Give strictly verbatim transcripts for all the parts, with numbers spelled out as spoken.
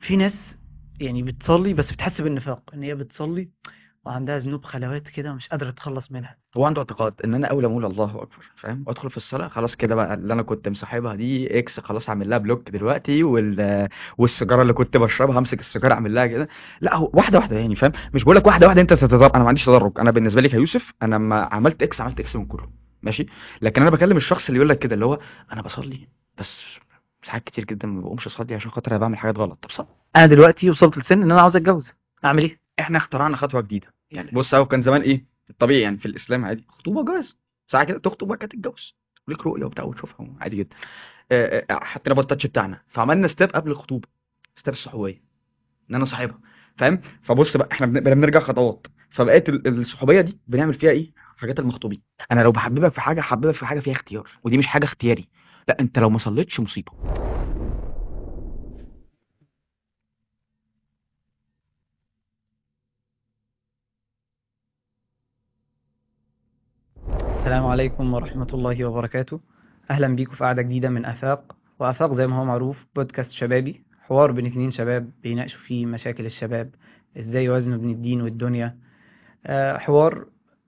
في ناس يعني بتصلي بس بتحس بالنفاق ان هي بتصلي وعندها ذنوب خلوات كده ومش قادره تتخلص منها. هو عنده اعتقاد ان انا اول ما اقول الله اكبر فاهم وادخل في الصلاه خلاص كده بقى اللي انا كنت مصاحبها دي اكس خلاص اعمل لها بلوك دلوقتي وال والسيجاره اللي كنت بشربها همسك السيجاره اعمل لها كده. لا هو واحده واحده يعني فاهم، مش بقول لك واحده واحده انت تتدرج، انا ما عنديش تدرج، انا بالنسبه لي كيوسف انا لما عملت اكس عملت اكس من كله ماشي. لكن انا بكلم الشخص اللي يقول لك كده اللي هو انا بصلي بس ساعات كتير جدا ما بقومش اصلي عشان خاطر انا بعمل حاجات غلط. طب صح، انا دلوقتي وصلت لسن ان انا عاوز اتجوز، اعمل ايه؟ احنا اخترعنا خطوه جديده يعني. بص هو كان زمان ايه الطبيعي يعني في الاسلام عادي خطوبه جواز، ساعه كده تخطب وبعد كده تتجوز، ليك رؤيه وبتاع وتشوفها عادي جدا. آه، آه، حطينا بالتاتش بتاعنا فعملنا ستيب قبل الخطوبه، ستيب الصحوبيه ان انا صاحبها فاهم. فبص بقى احنا بن- بن- بنرجع خطوات، فبقيت ال- الصحوبيه دي بنعمل فيها ايه حاجات المخطوبين. انا لو بحببك في حاجه حببك في حاجه فيها اختيار، ودي مش حاجه اختياري، لا انت لو ما صليتش مصيبه. السلام عليكم ورحمه الله وبركاته. اهلا بيكم في قعده جديده من افاق. وافاق زي ما هو معروف بودكاست شبابي، حوار بين اتنين شباب بيناقشوا فيه مشاكل الشباب، ازاي يوازنوا بين الدين والدنيا. آه، حوار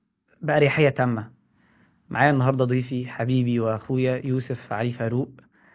بأريحية تامة. معايا النهارده ضيفي حبيبي واخويا يوسف علي فاروق.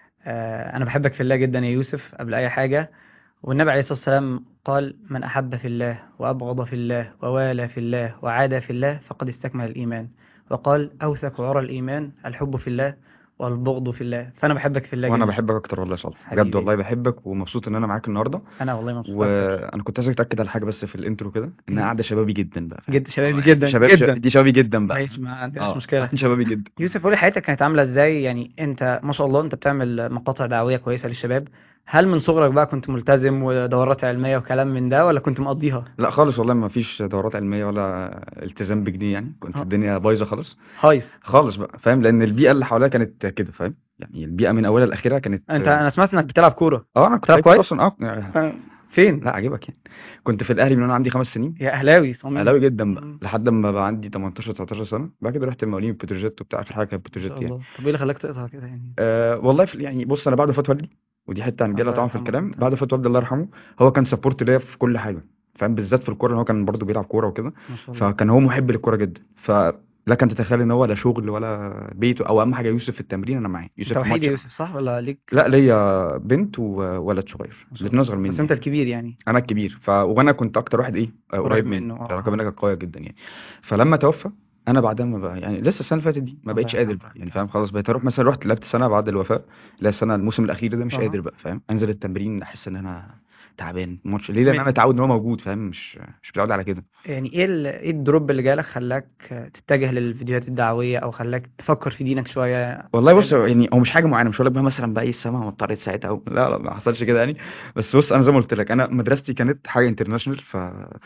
آه، انا بحبك في الله جدا يا يوسف قبل اي حاجه. والنبي عليه الصلاه والسلام قال: من احب في الله وابغض في الله ووالى في الله وعادى في الله فقد استكمل الايمان. وقال: اوثق عرى الايمان الحب في الله والبغض في الله. فانا بحبك في الله وانا جدا. بحبك اكتر والله يا صالح، بجد حبيبي يا والله يوسف. بحبك ومبسوط ان انا معاك النهارده. انا والله مبسوط اكتر. وانا كنت عايز اتاكد على حاجه بس في الانترو كده انها مم. قاعده شبابي جدا بقى فاهم. جد شبابي اه دي جدا شباب ش... جدا. دي شبابي جدا بقى ماشي، فاهم. ما عندناش اه مشكله. قاعدين شبابي جدا. يوسف، قولي حياتك كانت عاملة ازاي؟ يعني انت ما شاء الله انت بتعمل مقاطع دعوية كويسة للشباب. هل من صغرك بقى كنت ملتزم ودورات علمية وكلام من ده، ولا كنت مقضيها لا خالص والله ما فيش دورات علميه ولا التزام بجنيه يعني، كنت ه- الدنيا بايظه خالص. هايص؟ خالص بقى فاهم، لان البيئه اللي حواليا كانت كده فاهم، يعني البيئه من اولها لاخرها كانت. انت انا سمعت انك بتلعب كورة. اه انا كنت بتلعب لعيب كوره كويس؟ اصلا اه. آه، فين؟ لا عجبك يعني. كنت في الاهلي من وانا عندي خمس سنين. يا اهلاوي صميم. اهلاوي جدا بقى مم. لحد ما بقى عندي تمنتاشر تسعتاشر سنه، بعد كده رحت المقاولين بتروجيت وبتاع، اخر حاجه كانت ما شاء بتروجيت يعني. الله. طب ايه اللي خلاك تقطع كده يعني؟ أه والله في يعني بص انا بعد وفاه والدي، ودي حته هنجيلها الله طبعا في يرحمه الكلام، وانت. بعد وفاه والدي الله يرحمه هو كان سبورت ليا في كل حاجه فاهم، بالذات في الكوره، ان هو كان برضو بيلعب كوره وكده. ما شاء الله. فكان هو محب للكوره جدا، فلك ان تتخيل ان هو لا شغل ولا بيته او اهم حاجه يوسف في التمرين انا معاه، انت يوسف في وحيد يا ماتش. يوسف صح ولا ليك؟ لا ليا بنت وولد صغير ما شاء الاثنين الله، اصغر بس مني انت يعني. الكبير يعني. انا الكبير ف... وانا كنت اكتر واحد ايه آه، قريب قريب منه، منه، العلاقه اه. بينا كانت قويه جدا يعني. فلما توفى انا بعدها ما بقى يعني لسه السنه اللي فاتت دي ما الله بقتش قادر يرحمه بقى يعني وانت. فاهم، خلاص بقيت اروح مثلا، رحت لعبت سنه بعد الوفاه، لا السنه الموسم الاخير ده مش اه. قادر بقى فاهم انزل التمرين احس ان انا تعبان ماتش ليه، لان انا متعود ان هو موجود فاهم، مش مش متعود على كده. يعني ايه ال... ايه الدروب اللي جالك خلاك تتجه للفيديوهات الدعوية او خلاك تفكر في دينك شوية؟ والله ايه بص اللي... يعني هو مش حاجه معينه، مش هقول لك بقى مثلا بقى ايه السما مطرت ساعتها او لا لا ما حصلش كده يعني. بس بص انا زي ما قلت لك انا مدرستي كانت حاجه انترناشونال، ف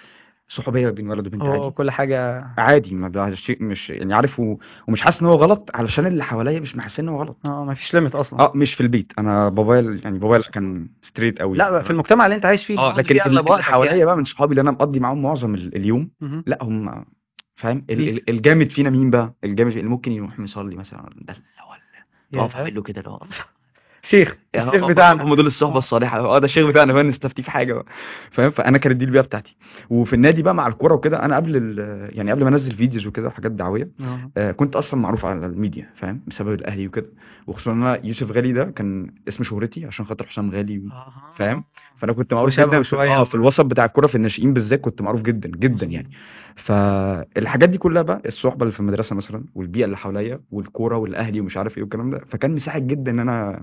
صحوبيه بين ولد وبنت هو عادي كل حاجة. عادي، ما ده شيء مش يعني عارف و... ومش حاسس ان هو غلط علشان اللي حواليا مش محسين ان هو غلط. اه، ما فيش ليميت اصلا. اه مش في البيت، انا بابايا يعني ما بابايا لا شاء الله. كان ستريت قوي لا يعني بقى في فاهم. المجتمع اللي انت عايش فيه، اللي اه بتقضي لكن فيه اغلب ال- اللي وقتك حواليا يعني. بقى من صحابي اللي انا مقضي معاهم معظم ال- اليوم، مهم. لا هم فاهم ال- بيس. ال- الجامد فينا مين بقى، الجامد اللي ممكن يروح مصلي مثلا ده اللي هو اللي تقف يا اعمل له كده اللي هو شيخ، الشيخ اه بتاعنا. هم دول الصحبه اه. الصالحه، اه ده الشيخ بتاعنا فاهم، نستفتي في حاجه بقى فاهم. فانا كانت دي البيئه بتاعتي. وفي النادي بقى مع الكوره وكده انا قبل ال- يعني قبل ما انزل فيديوز وكده وحاجات دعويه، اه. آه كنت اصلا معروف على الميديا فاهم بسبب الاهلي وكده. وخصوصا ان انا يوسف غالي ده كان اسم شهرتي عشان خاطر حسام غالي اه. فاهم. فانا كنت معروف وشبهه جدا في شوية اه في و... الوسط بتاع الكوره في الناشئين بالذات كنت معروف جدا جدا يعني. مظبوط. فالحاجات دي كلها بقى الصحبه اللي في المدرسه مثلا والبيئه اللي حواليا والكوره والاهلي ومش عارف ايه والكلام ده، فكان مساعد جدا ان انا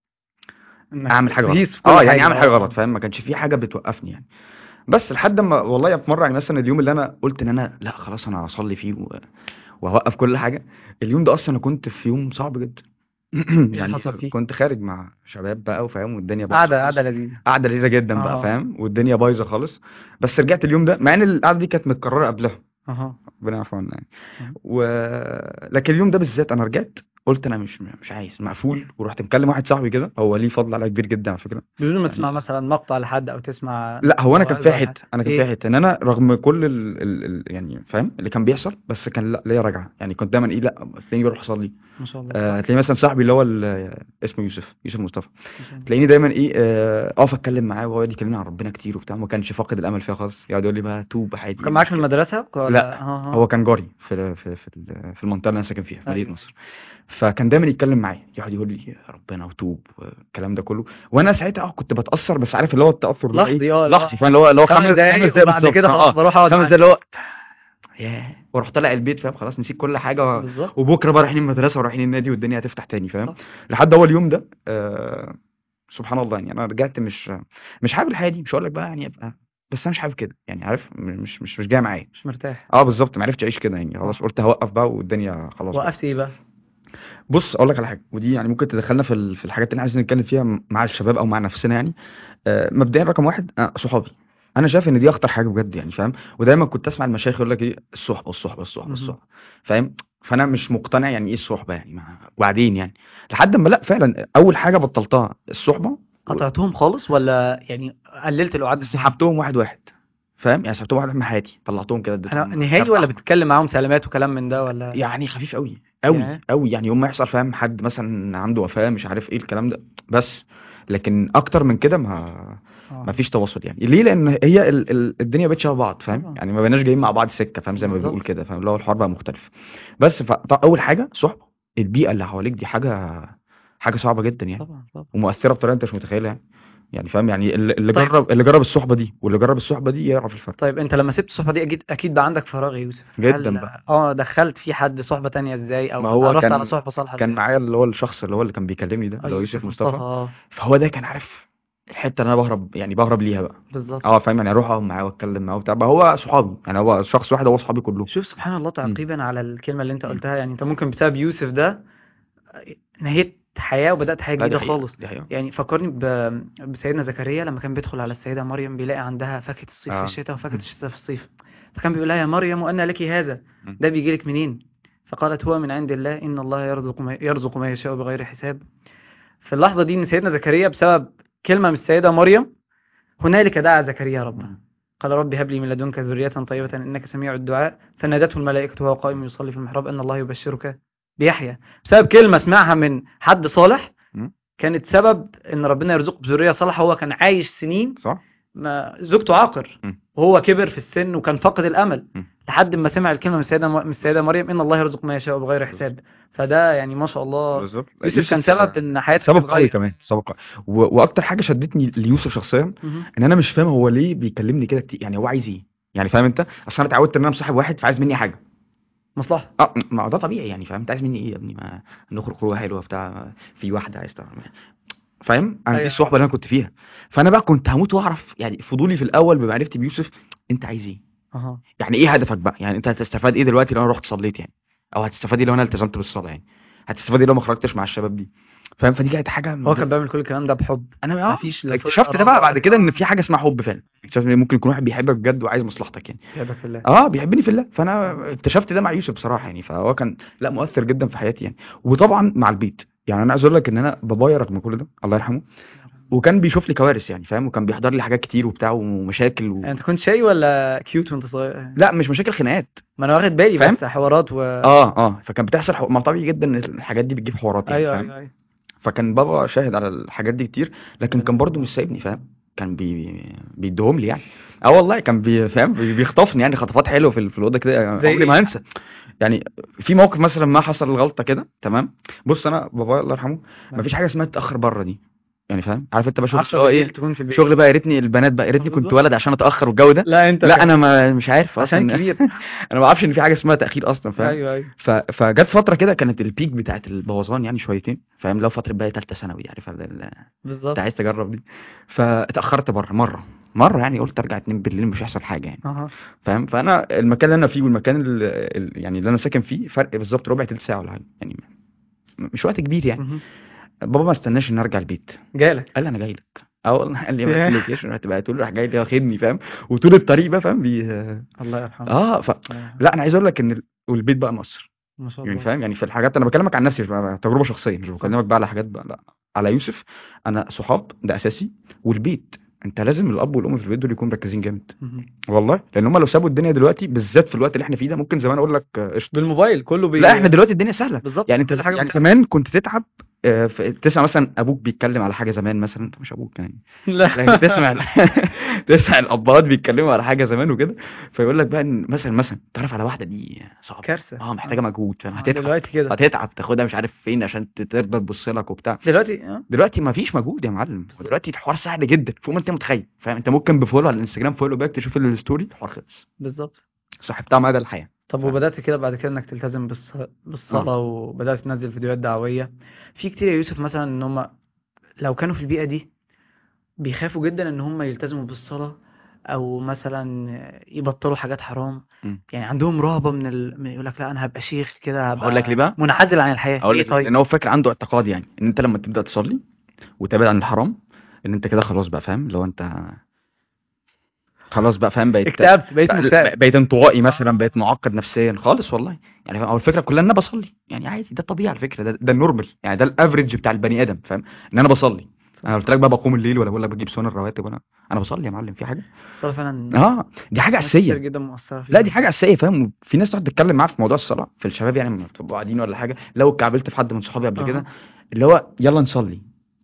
انك اعمل حاجه غلط، تهيس في كل اه يعني حاجة، اعمل حاجه اه غلط اه. فاهم، ما كانش في حاجه بتوقفني يعني. بس لحد ما والله في مره يعني مثلا اليوم اللي انا قلت ان انا لا خلاص انا هصلي فيه و- وهوقف كل حاجه، اليوم ده اصلا انا كنت في يوم صعب جدا. ايه اللي يعني حصل فيه؟ كنت خارج مع شباب بقى وفاهم والدنيا بايظه قعدة قعدة خالص، لذيذة. قعده لذيذه جدا بقى اه. فاهم والدنيا بايظه خالص. بس رجعت اليوم ده مع ان القعده دي كانت متكرره قبلها، اه. ربنا يعفو عنا يعني. اه. و... لكن اليوم ده بالذات انا رجعت قلت انا مش مش عايز، مقفول. ورحت مكلم واحد صاحبي كده، هو ليه فضل عليا كبير جدا على فكره بدون ما يعني. تسمع مثلا مقطع لحد او تسمع لا هو انا كان موعظة فيها ولا حاجة؟ حته انا كان فيها ايه حته ان انا رغم كل ال... ال... ال... يعني فاهم اللي كان بيحصل، بس كان لا ليا رجعه يعني. كنت دايما ايه، لا تلاقيني بروح اصلي. ما شاء الله آه كويس. تلاقيني مثلا صاحبي اللي هو ال... اسمه يوسف يوسف مصطفى، ما شاء الله. تلاقيني دايما ايه آه، اقف اتكلم معاه وهو يقعد يكلمني عن ربنا كتير وبتاع. ما كانش فاقد الامل فيها خالص، يقعد يقول لي بقى توب عادي، ايه كان معاك في المشكله؟ المدرسة ولا؟ لا اه هو اه كان جاري في في في ال- في المنطقه اللي انا ساكن فيها في مدينه ايوه. نصر. فكان دايما يتكلم معايا، يقعد يقول لي ربنا وتوب والكلام ده كله. وانا ساعتها اه كنت بتاثر، بس عارف اللي هو التاثر اللي هو ايه، لحظي اه اللي لحظي، هو فاهم اللي هو اللي هو خمس خمس خمس دقايق دقايق وبعد بالظبط. كده خلاص اه بروح اقعد خمس دقايق معاك. اللي هو ياه، واروح طالع البيت فاهم، خلاص نسيت كل حاجه و... بالظبط. وبكره بقى رايحين المدرسه ورايحين النادي والدنيا هتفتح تاني فاهم. صح. لحد اول يوم ده آه... سبحان الله يعني، انا رجعت مش مش حابب الحياه دي. مش هقول لك بقى يعني ابقى، بس انا مش حابب كده يعني، عارف م- مش مش مش جاي معايا. مش مرتاح. اه بالظبط، ما عرفتش اعيش كده يعني. خلاص اه. قلت هوقف بقى والدنيا خلاص بقى. وقفت ايه بقى؟ بص اقول لك على حاجه، ودي يعني ممكن تدخلنا في ال- في الحاجات اللي احنا عايزين نتكلم فيها م- مع الشباب او مع نفسنا يعني. آه، مبدئيا رقم واحد آه، صحابي. انا شايف ان دي اخطر حاجه بجد يعني فاهم. ودايما كنت اسمع المشايخ يقول لك ايه، الصحبه الصحبه الصحبه مهم. الصحبه فاهم. فانا مش مقتنع يعني ايه الصحبه يعني ما... وبعدين يعني لحد ما لا فعلا اول حاجه بطلتها الصحبه. قطعتهم خالص ولا يعني قللت القعاد معاهم؟ وسحبتهم واحد واحد فاهم يعني، سحبتهم واحد واحد من حياتي، طلعتهم كده انا اديتهم نهائي شاب ولا احمر. بتتكلم معاهم سلامات وكلام من ده ولا؟ يعني خفيف قوي قوي يا قوي يعني، يوم ما يحصل فاهم حد مثلا عنده وفاة مش عارف ايه الكلام ده بس. لكن اكتر من كده ما ما اه. فيش تواصل يعني. ليه؟ لان هي ال... ال... الدنيا بقت شبه بعض فاهم طبعا. يعني، ما بقيناش جايين مع بعض سكه فاهم، زي ما بيقول بالظبط. كده فاهم، اللي هو الحوار بقى مختلف. بس فاول حاجه صحبه. البيئه اللي حواليك دي حاجه حاجه صعبه جدا يعني، طبعا طبعا. ومؤثره بطريقه انت مش متخيلها يعني. يعني فاهم يعني اللي اللي طيب. جرب اللي جرب الصحبه دي واللي جرب الصحبه دي يعرف الفرق. طيب انت لما سبت الصحبة دي اكيد اكيد بقى عندك فراغ يا يوسف، جدا هل بقى. اه دخلت في حد صحبة تانية ازاي ما او هو اتعرفت على كان صحبة صالحة كان ازاي؟ معايا اللي هو الشخص اللي هو اللي كان بيكلمني ده اه اللي هو يوسف يوسف مصطفى مصطفى. اه. فهو ده كان عارف الحته اللي انا بهرب يعني بهرب ليها بقى. بالظبط. اه فاهم يعني، اروح اقعد معاه واتكلم معاه وبتاع بقى. هو صحابي يعني، هو شخص واحد هو صحابي كلهم. شوف سبحان الله، امم تعقيبا على الكلمة اللي انت امم قلتها، يعني انت ممكن بسبب يوسف ده نهيت حياة وبدأت حياة لا دي جديدة حقيقه خالص. دي حقيقه. يعني فكرني ب... بسيدنا زكريا لما كان بيدخل على السيدة مريم بيلاقي عندها فاكهة الصيف في اه الشتاء وفاكهة مم. الشتاء في الصيف. فكان بيقول لها يا مريم وأنى لك هذا؟ مم. ده بيجي لك منين؟ فقالت هو من عند الله إن الله يرزق ما يرزق ما يشاء بغير حساب. في اللحظة دي إن سيدنا زكريا بسبب كلمة من السيدة مريم هنالك دعا زكريا ربه. مم. قال رب هب لي من لدنك ذرية طيبة إنك سميع الدعاء. فنادته الملائكة وهو قائم يصلي في المحراب أن الله يبشرك بيحيى. بسبب كلمة سمعها من حد صالح مم. كانت سبب ان ربنا يرزقه بذريه صالحه. هو كان عايش سنين صح. ما زوجته عاقر مم. وهو كبر في السن وكان فقد الامل مم. لحد ما سمع الكلمه من السيده من السيده بالظبط مريم ان الله يرزق ما يشاء بغير بالظبط حساب. فده يعني ما شاء الله بالظبط. لا، يوسف كان يوسف سبب آه، ان حياتك سبب قوي تتغير. كمان، سبب قوي. و... واكتر حاجه شدتني ليوسف شخصيا مهم. ان انا مش فاهم هو ليه بيكلمني كده كتير يعني، هو عايز ايه يعني فاهم انت. اصل انا اتعودت ان انا مصاحب واحد فعايز مني حاجه. مصلحه. اه ما هو ده طبيعي يعني فاهم، انت عايز مني ايه يا ابني؟ ما نخرج خروجه حلوه بتاع، في واحده عايز تعمل فاهم. انا دي ايوه الصحبه اللي انا كنت فيها. فانا بقى كنت هموت واعرف يعني، فضولي في الاول بمعرفتي بيوسف، انت عايز ايه؟ اها. يعني ايه هدفك بقى يعني؟ انت هتستفاد ايه دلوقتي لو انا رحت صليت يعني؟ او هتستفاد ايه لو انا التزمت بالصلاه يعني؟ هتستفاد ايه لو ما خرجتش مع الشباب دي؟ فاهم. فدي كانت حاجه هو م- كان بيعمل كل الكلام ده بحب. انا اه مفيش لا فوق اكتشفت ده بقى القرابه بعد ولا كده ان اه. في حاجه اسمها حب فعلا. اكتشفت ان ممكن يكون واحد بيحبك بجد وعايز مصلحتك يعني. بيحبك في الله. اه بيحبني في الله. فانا اكتشفت ده مع يوسف بصراحه يعني. فهو كان لا مؤثر جدا في حياتي يعني. وطبعا مع البيت يعني، انا عايز اقول لك ان انا بابايا رغم كل ده الله يرحمه، وكان بيشوف لي كوارث يعني فاهم، وكان بيحضر لي حاجات كتير وبتاع ومشاكل و... يعني انت كنت شقي ولا كيوت وانت صغير؟ لا مش مشاكل، خناقات ما انا واخد بالي فاهم. بس حوارات و اه اه فكان بتحصل حو... ما طبيعي جدا ان الحاجات دي بتجيب حوارات يعني ايوه فاهم. ايوه ايوه. فكان بابا شاهد على الحاجات دي كتير، لكن ربنا كان برضو يرحمه. مش سايبني فاهم. كان بي... بيديهم لي يعني. اه والله كان بي... فاهم بي... بيخطفني يعني خطفات حلوه في ال- في الاوضه كده، زي عمري ايه؟ ما هنسى يعني. في موقف مثلا ما حصل غلطه كده تمام. بص انا بابا الله يرحمه ما فيش حاجه اسمها تتاخر بره دي يعني فاهم. عارف انت بقى شغل اللي عشرة هو بالليل ايه، تكون في البيت. شغل بقى يا ريتني البنات بقى، يا ريتني كنت بالظبط. ولد عشان اتاخر والجو ده. لا انت لا كان انا ما مش عارف عشان اصلا. كبير. انا ما اعرفش ان في حاجه اسمها تاخير اصلا فاهم. ايوه ايوه. ف... فجت فتره كده كانت البيك بتاعت البوظان يعني شويتين فاهم، لو فتره بقى ثالثه ثانوي عارف ال- ال- انت بالظبط. عايز تجرب دي. فاتاخرت بره مره مره يعني، قلت ارجع اتنين بالليل مش هيحصل حاجه يعني اها. فاهم. فانا المكان اللي انا فيه والمكان اللي يعني اللي انا ساكن فيه فرق بالظبط ربع تلت ساعه ولا حاجه يعني، م- مش وقت كبير يعني. مهم. بابا ما استناش ان ارجع البيت، جالك. قال لي انا جاي لك. اه والله قال لي بعت لي ياه. لوكيشن، رحت بعته له راح جاي لي واخدني فاهم. وطول الطريق بقى فاهم بي الله يرحمه. اه ف الله يرحمه. لا انا عايز اقول لك ان ال... والبيت بقى مصر ما شاء يعني الله. فاهم، يعني في الحاجات انا بكلمك عن نفسي، مش بقى تجربه شخصيه، مش صح. بكلمك بقى على حاجات بقى، لا. على يوسف، انا صحاب ده اساسي، والبيت. انت لازم الاب والام في البيت دول يكونوا مركزين جامد، مهم. والله، لان هم لو سابوا الدنيا دلوقتي بالذات في الوقت اللي احنا فيه ده، ممكن زمان اقول لك آه، قشطه. بالموبايل كله لا احنا بي دلوقتي الدنيا سهله. بالظبط، يعني انت كل ز- حاجه يعني متاحه. زمان كنت تتعب، آه، في- تسمع مثلا ابوك بيتكلم على حاجه زمان، مثلا انت مش ابوك يعني، لا. لكن تسمع ال- تسمع الابهات بيتكلموا على حاجه زمان وكده، فيقول لك بقى ان مثلا مثلا تعرف على واحده دي صعبه، كارثه. اه محتاجه اه. مجهود، فاهم، آه، هتتعب، دلوقتي كده. هتتعب تاخدها مش عارف فين عشان ت- ترضى تبص لك وبتاع. دلوقتي اه. دلوقتي ما فيش مجهود يا معلم، بالظبط. ودلوقتي الحوار سهل جدا فوق ما انت متخيل، فاهم، انت ممكن بفولو على الانستجرام، فولو باك، تشوف الستوري، الحوار خلص، بالظبط. صاحبتها مدى الحياه. طب ف... وبدأت كده بعد كده انك تلتزم بالص... اه بالصلاة، وبدأت تنزل فيديوهات دعوية. في كتير يا يوسف مثلا ان هم لو كانوا في البيئة دي بيخافوا جدا ان هم يلتزموا بالصلاة، او مثلا يبطلوا حاجات حرام. مم. يعني عندهم رهبة من ال... من يقول لك لا انا هبقى شيخ كده، هقول لك ليه هبقى بقى، منعزل عن الحياة. اقول ليه لك ليه، طيب؟ لان هو فاكر عنده اعتقاد يعني ان انت لما تبدا تصلي وتبعد عن الحرام، ان انت كده خلاص بقى، فاهم، لو انت خلاص بقى، فاهم، بقيت اكتئبت، بقيت بقى مكتئب. بقيت انطوائي مثلا، بقيت معقد نفسيا خالص، والله. يعني فاهم، هو الفكره كلها ان انا بصلي، يعني عادي، ده الطبيعي على فكره، ده, ده النورمال، يعني ده الافريج بتاع البني ادم، فاهم، ان انا بصلي. صح. انا قلت لك بقى بقوم الليل، ولا بقول لك بجيب سنن الرواتب، ولا انا بصلي يا معلم، في حاجه. الصلاة فعلا اه دي حاجه ناس كتير اساسيه. جدا مؤثرة لا دي فيها. حاجه اساسيه، فاهم، في ناس تقعد تتكلم معاها في موضوع الصلاه في الشباب، يعني لما بتبقوا قاعدين ولا حاجه، لو اتكعبلت في حد من صحابي قبل كده، اها. اللي هو يلا نصلي،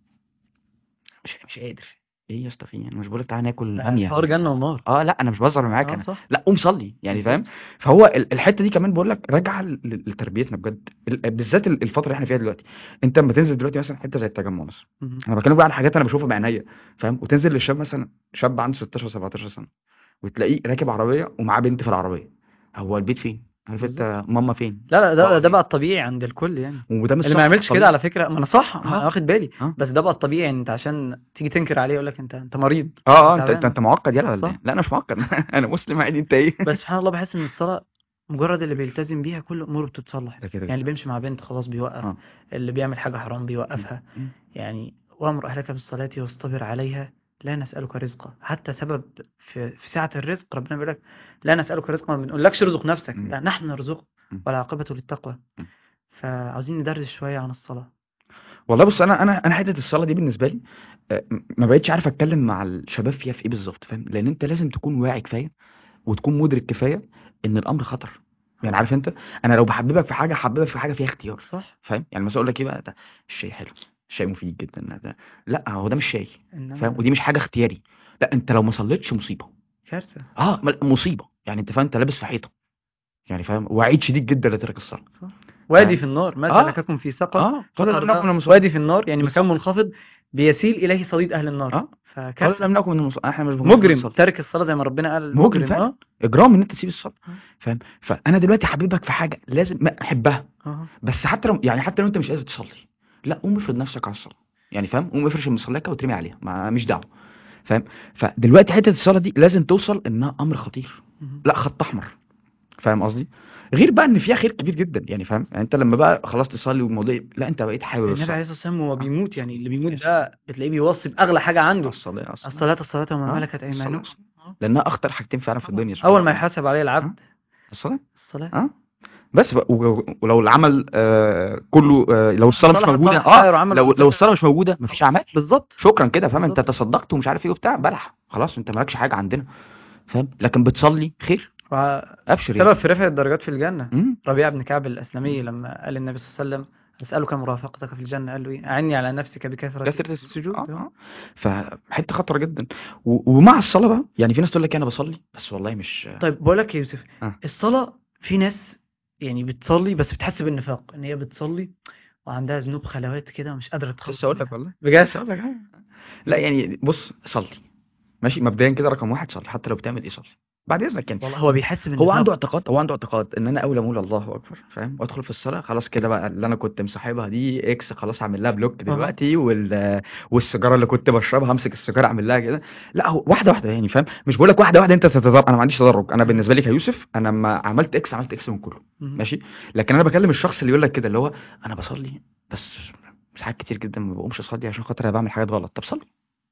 مش مش قادر. ايه يا اسطى، في إيه؟ انا مش بقول لك تعالى ناكل ده باميه. الحوار جنة ونار. اه لا انا مش بهزر معاك اه انا، صح. لا قوم صلي، يعني فاهم. بالظبط. فهو ال- الحته دي كمان بقول لك راجعه ل- ل- لتربيتنا بجد، ال- بالذات ال- الفتره اللي احنا فيها دلوقتي. انت لما تنزل دلوقتي مثلا حته زي التجمع مثلا، مهم. انا بكلمك بقى عن حاجات انا بشوفها بعينيا، فاهم، وتنزل للشاب مثلا، شاب عنده ستاشر سبعتاشر سنه، وتلاقيه راكب عربيه ومعاه بنت في العربيه، هو البيت فين؟ عارف بالظبط. انت ماما فين؟ لا لا، ده بابا ده فين؟ بقى الطبيعي عند الكل يعني. وده مش اللي ما صح، يعملش مش كده طبيعي. على فكرة، ما انا صح، ما انا اه واخد بالي. اه بس ده بقى الطبيعي، انت عشان تيجي تنكر عليه يقول لك انت انت مريض، اه انت اه انت انت تعبان. انت معقد يلا ولا صح. ايه؟ لا انا مش معقد انا مسلم عادي، انت ايه؟ بس سبحان الله بحس ان الصلاة مجرد اللي بيلتزم بيها كل اموره بتتصلح. ده كده يعني اللي كده. بيمشي مع بنت خلاص بيوقف، اه اللي بيعمل حاجة حرام م- بيوقفها. م- يعني وامر اهلك بالصلاة واصطبر عليها، لا نسألك رزقا. حتى سبب في في سعة الرزق ربنا بيقول لك لا نسألك رزقا، ما بنقولكش ارزق نفسك، م- لا نحن نرزقك، م- والعاقبة للتقوى. م. فعاوزين ندرس شوية عن الصلاة. والله بص، انا انا انا حته الصلاه دي بالنسبه لي، آه، م- ما بقتش عارف اتكلم مع الشباب فيها في ايه بالظبط، فاهم، لان انت لازم تكون واعي كفايه وتكون مدرك كفايه ان الامر خطر. يعني اه عارف انت، انا لو بحببك في حاجه، حببك في حاجه فيها اختيار، صح. فاهم، يعني مثلا اقول لك ايه بقى، ده الشاي حلو، الشاي مفيد جدا ده، لا هو ده مش شاي، فاهم، انما ودي مش حاجه اختياري، لا انت لو ما صليتش مصيبه، كارثة. اه م- مصيبه، يعني انت فاهم، انت لابس في حيطه، يعني فاهم، وعيد شديد جدا لترك الصلاه، صح. وادي فاهم. في النار ما اه سلككم في سقر. اه قالوا سقر لم نكن من ده المصلين. وادي في النار، يعني مكان بالظبط. منخفض بيسيل إليه صديد أهل النار. اه قالوا فكارثة. لم نكن من المصلين، احنا مش مش مجرم بنصلي. تارك الصلاة زي ما ربنا قال مجرم مجرم. فعلا، اه اجرام ان انت تسيب الصلاه، اه فاهم. فانا دلوقتي حبيبك في حاجه لازم ما احبها، اه. بس حتى لو يعني حتى لو انت مش قادر تصلي، لا قوم افرض نفسك على الصلاه، يعني فاهم، قوم افرش المصلاه وترمي عليها، ما مش دعوه، فاهم. فدلوقتي حته الصلاه دي لازم توصل انها امر خطير، مهم. لا خط احمر، فاهم قصدي. غير بقى ان فيها خير كبير جدا، يعني فاهم، يعني انت لما بقى خلاص تصلي والموضوع، لا انت بقيت حابب النبي عليه الصلاه. الصلاة والسلام هو اه بيموت، يعني اللي بيموت الصلاه، ده بتلاقيه بيوصي بأغلى حاجة عنده: الصلاه، الصلاه، الصلاة الصلاة وما اه ملكت الصلاه، أيمانكم. الصلاة. اه لانها اخطر حاجتين فعلا في طبعا الدنيا، سبحان أول ما الله. يحاسب عليه اه العبد الصلاه. الصلاة. اه بس بقى و- ولو العمل آه كله، آه لو الصلاه مش صلح موجوده، صح اه سائر عمله لو لو وفسد. الصلاه مش موجوده مفيش اعمال، بالظبط. شكرا كده، فاهم، انت بالظبط. تصدقت ومش عارف ايه وبتاع بلح، خلاص انت مالكش حاجه عندنا، فاهم، لكن بتصلي خير، ابشر يعني. وسبب في رفع الدرجات في الجنة. امم ربيعة بن كعب الأسلمي لما قال النبي صلى الله عليه وسلم أسألك مرافقتك في الجنة، قال له إيه؟ أعني على نفسك بكثرة كثرة السجود، اه السجود. أهو. اه فحته خطره جدا. و- ومع الصلاه بقى، يعني في ناس تقول لك انا بصلي بس والله مش طيب بقول لك يا يوسف، اه الصلاة في ناس يعني بتصلي بس بتحس بالنفاق إن هي بتصلي وعندها ذنوب خلوات كده ومش قادرة لسه تخلص اقول لك منها. والله، بجد. لسه اقول لك حاجه. لا يعني بص، صلي ماشي مبدئيا كده، رقم واحد صلي، حتى لو بتعمل ايه صلي، بعد اذنك يعني. والله هو بيحس هو عنده بالنفاق. اعتقاد، هو عنده اعتقاد ان انا اول ما اقول الله اكبر، فاهم، وادخل في الصلاه، خلاص كده بقى اللي انا كنت مصاحبها دي اكس، خلاص اعمل لها بلوك أها. دلوقتي، وال والسيجاره اللي كنت بشربها همسك السيجاره اعمل لها كده. لا هو واحده واحده، يعني فاهم، مش بقول لك واحده واحده انت تتدرج، انا ما عنديش تدرج، انا أها. بالنسبه لي كيوسف انا لما عملت اكس عملت اكس من كله، مهم. ماشي. لكن انا بكلم الشخص اللي يقول لك كده، اللي هو انا بصلي بس ساعات كتير جدا ما بقومش اصلي عشان خاطر انا بعمل حاجات غلط، طب صلي،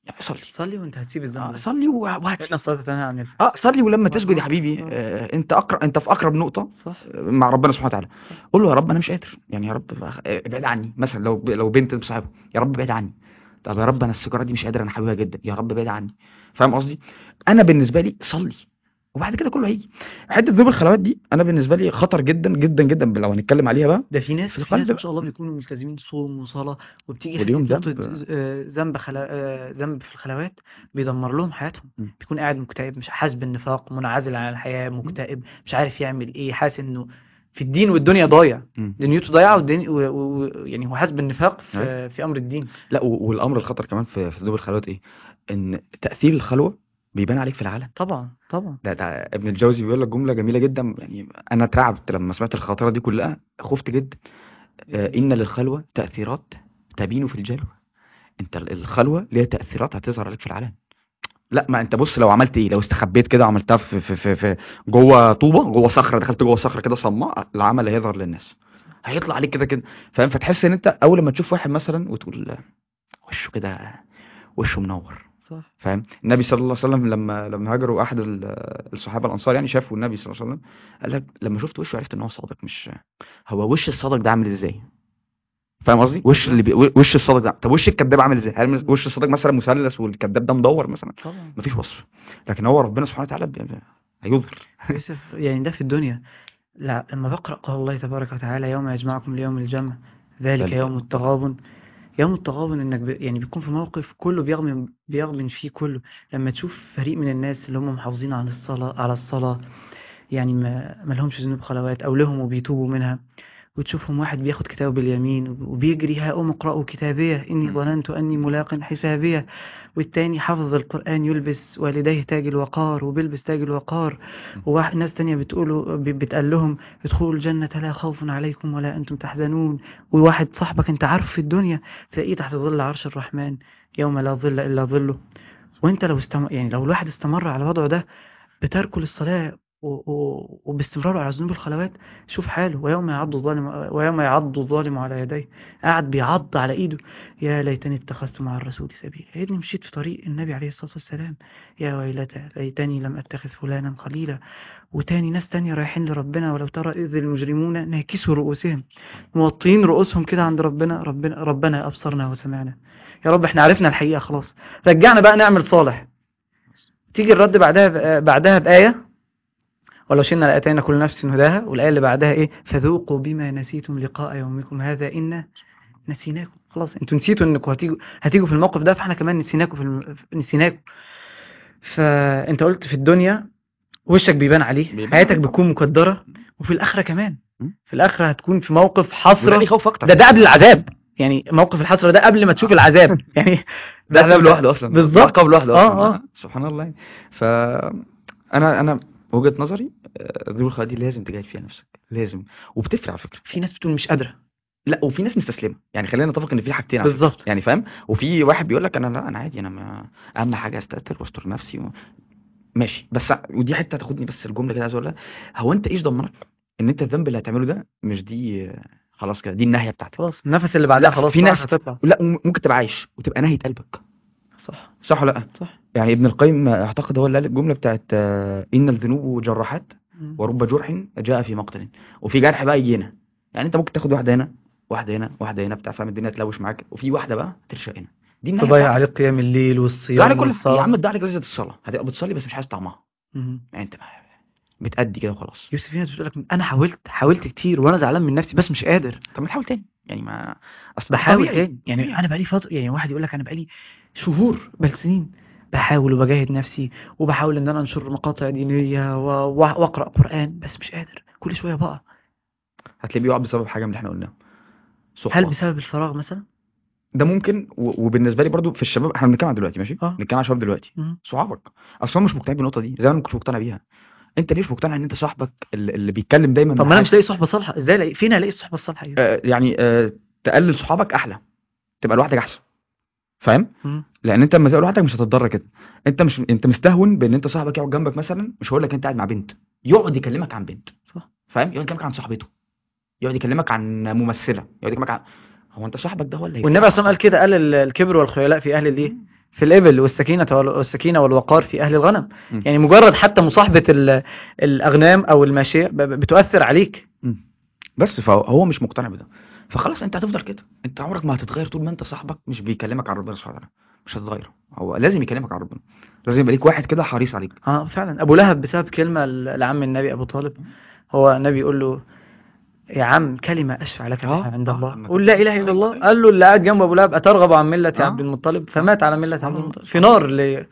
صلي صلي وانت هتسيب الذنب اه ده. صلي و- ان وهتسيب. الصلاه تنهى عن الفحشاء. اه صلي ولما ما- تسجد يا آه، حبيبي آه. آه انت اقرب، انت في اقرب نقطه صح مع ربنا سبحانه وتعالى. صح. قول له يا رب انا مش قادر، يعني يا رب آه، ابعد عني. مثلا لو لو بنت بصاحبها، يا رب ابعد عني. طب يا رب انا السيجاره دي مش قادر، انا حاببها جدا، يا رب ابعد عني. فاهم قصدي؟ انا بالنسبه لي صلي وبعد كده كله هيجي. حته ذنوب الخلوات دي انا بالنسبه لي خطر جدا جدا جدا لو هنتكلم عليها بقى. ده في ناس في في ناس القلب ما شاء الله بقى بيكونوا ملتزمين صوم وصلاة، وبتيجي حتة واليوم نقطة ذنب. آه، ذنب خلا آه، ذنب في الخلوات بيدمر لهم حياتهم. م. بيكون قاعد مكتئب، مش حاسس بالنفاق، منعزل عن الحياة، مكتئب، مش عارف يعمل ايه، حاسس انه في الدين والدنيا ضايع، م. دنيته ضايعة، والدين و... و... و- يعني هو حاسس بالنفاق أيوة. في في امر الدين. لا و- والامر الخطر كمان في في ذنوب الخلوات ايه؟ ان تاثير الخلوه بيبان عليك في العالم. طبعا طبعا. ده, ده ابن الجوزي بيقول لك جمله جميله جدا، يعني انا اترعبت لما سمعت الخاطره دي كلها، خفت جدا. آه، ان للخلوه تاثيرات تبين في الجلوه. انت ال- الخلوه ليها تاثيرات هتظهر عليك في العالم. لا ما انت بص، لو عملت ايه، لو استخبيت كده وعملتها في في في, في جوه طوبه، جوه صخره، دخلت جوه صخره كده صماء، العمل هيظهر للناس، هيطلع عليك كده كده. فاهم؟ فتحس ان انت اول ما تشوف واحد مثلا وتقول وشه كده، وشه منور. صح فاهم؟ النبي صلى الله عليه وسلم لما لما هاجروا احد ال- الصحابه الانصار، يعني شافوا النبي صلى الله عليه وسلم، قال لك لما شفت وشه عرفت ان هو صادق. مش هو وش الصادق ده عامل ازاي؟ فاهم قصدي؟ وش اللي بي... وش الصادق ده، طب وش الكذاب عامل ازاي؟ هل وش الصادق مثلا مثلث والكذاب ده مدور مثلا؟ طبعا. مفيش وصف. لكن هو ربنا سبحانه وتعالى بي... بي- هيظهر. يوسف يعني ده في الدنيا. لا لما بقرأ قول الله تبارك وتعالى يوم يجمعكم ليوم الجمع ذلك ذلك يوم التغابن. يوم التغابن انك ب... يعني بيكون في موقف كله بيغمن بيغمن فيه كله. لما تشوف فريق من الناس اللي هم محافظين عن الصلاة على الصلاة، يعني ما ما لهمش ذنوب خلوات او لهم وبيتوبوا منها، وتشوفهم واحد بياخد كتابه باليمين وبيجري هاؤم اقرأوا كتابيه إني ظننت أني ملاق حسابيه، والتاني حافظ القرآن يلبس والديه تاج الوقار وبيلبس تاج الوقار، وواحد ناس تانية بتقوله ب- بتقال لهم ادخلوا الجنة لا خوف عليكم ولا أنتم تحزنون، وواحد صاحبك أنت عارف في الدنيا تلاقيه تحت ظل عرش الرحمن يوم لا ظل إلا ظله. وانت لو استم... يعني لو الواحد استمر على وضعه ده بتركه للصلاة و... و... وباستمراره على ذنوب الخلوات، شوف حاله ويوم يعض الظالم ويوم يعض الظالم على يديه، قاعد بيعض على ايده، يا ليتني اتخذت مع الرسول سبيلا، يا ريتني مشيت في طريق النبي عليه الصلاة والسلام، يا ويلتى ليتني لم اتخذ فلانا خليلا. وتاني ناس تانية رايحين لربنا ولو ترى إذ المجرمون ناكسوا رؤوسهم موطين رؤوسهم كده عند ربنا، ربنا ربنا أبصرنا وسمعنا، يا رب احنا عرفنا الحقيقة خلاص، رجعنا بقى نعمل صالح. تيجي الرد بعدها بعدها بآية ولو شئنا لأتينا كل نفس هداها، والآية اللي بعدها إيه؟ فذوقوا بما نسيتم لقاء يومكم هذا إنا نسيناكم. خلاص انتوا نسيتوا انكم هتيجوا هتيجوا في الموقف ده، فاحنا كمان نسيناكم في الم... نسيناكم. فانت قلت في الدنيا وشك بيبان عليه، بيبان حياتك عليه طبعا. بتكون مقدرة، وفي الآخرة كمان م? في الآخرة هتكون في موقف وده حسرة. ليه خوف اكتر. ده ده قبل العذاب، يعني موقف الحسرة ده قبل ما تشوف العذاب يعني ده عذاب تبقى- لوحده اصلا، ده بالظبط. عقاب لوحده اصلا. اه اه سبحان الله يعني. ف انا انا وجهة نظري آه، ذو الخير دي لازم تجاهد فيها نفسك، لازم. وبتفرق على فكرة. في ناس بتقول مش قادرة. لا وفي ناس مستسلمه، يعني خلينا نتفق ان في حاجتين على فكرة. بالظبط. يعني فاهم؟ وفي واحد بيقول لك انا لا انا عادي، انا ما اهم حاجه استتر واستر نفسي و... ماشي. بس ودي حته هتاخدني، بس الجمله كده عايز اقولها، هو انت ايش ضمنك ان انت الذنب اللي هتعمله ده مش دي آه، خلاص كده دي الناهيه بتاعتك؟ خلاص النفس اللي بعدها لا خلاص في ناس هتطلع. لا ممكن تبقى عايش وتبقى ناهيه قلبك. صح صح ولا لا؟ صح. يعني ابن القيم اعتقد هو اللي قال الجمله بتاعت آه، ان الذنوب جراحات مم. ورب جرح جاء في مقتل. وفي جرح بقى يجي هنا، يعني انت ممكن تاخد واحده هنا واحده هنا واحده هنا بتاع، فاهم؟ الدنيا تلوش معاك، وفي واحده بقى ترشق هنا، دي النهايه تضيع بتاعتك. عليك قيام الليل ضيع والصيام عليك كل يا والصلاة. عم، ضيع عليك لذة الصلاه، هتبقى بتصلي بس مش عايز طعمها، مم. يعني انت بتأدي كده وخلاص. يوسف في ناس بتقول لك انا حاولت حاولت كتير وانا زعلان من نفسي بس مش قادر. طب ما تحاول تاني، يعني ما اصل بحاول طبيعي. تاني، يعني انا بقالي فتره، يعني واحد يقول لك انا بقالي شهور بل سنين بحاول وبجاهد نفسي وبحاول ان انا انشر مقاطع دينيه و- و- واقرا قران بس مش قادر، كل شويه بقى. هتلاقيه بيقع بسبب حاجه من اللي احنا قلناها، هل صحبه. بسبب الفراغ مثلا؟ ده ممكن و- وبالنسبه لي برضو في الشباب، احنا بنتكلم عن دلوقتي ماشي، اه بنتكلم عن الشباب دلوقتي. مم. صحابك اصلا مش مقتنع بالنقطه دي، زي ما انا ما كنتش مقتنع بيها. انت ليش مقتنع ان انت صاحبك اللي, اللي بيتكلم دايما طب ما انا معاك؟ مش لاقي صحبه صالحه، ازاي الاقي؟ فين الاقي الصحبه الصالحه يا يوسف؟ آه يعني آه تقلل صحابك احلى، تبقى لوحدك احسن. فاهم؟ مم. لان انت لما تبقى لوحدك مش هتتضرر كده. انت مش انت مستهون بان انت صاحبك يقعد جنبك مثلا، مش هقول لك انت قاعد مع بنت يقعد يكلمك عن بنت، صح. فاهم؟ يقعد يكلمك عن صاحبته، يقعد يكلمك عن ممثله، يقعد يكلمك عن، هو انت صاحبك ده ولا والنبي عليه الصلاه والسلام قال كده، قال ال- الكبر والخيلاء في اهل الايه؟ في الإبل والسكينة وال- والسكينة والوقار في أهل الغنم. م. يعني مجرد حتى مصاحبة ال- الأغنام أو الماشية ب- ب- بتؤثر عليك. م. بس فهو مش مقتنع بده، فخلاص انت هتفضل كده، انت عمرك ما هتتغير طول ما انت صاحبك مش بيكلمك عن ربنا سبحانه وتعالى، مش هتتغير. هو لازم يكلمك عن ربنا، لازم يبقى ليك واحد كده حريص عليك. اه فعلا، أبو لهب بسبب كلمة ل- لعم النبي أبو طالب، هو النبي يقول له يا عم كلمة أشفع لك بها اه عند اه الله، لما قول لا تبقى إله إلا الله. ايوه قال له اللي قاعد جنب أبو لهب أترغب عن ملة عبد اه المطلب، اه فمات على ملة عبد اه المطلب في اه نار ل...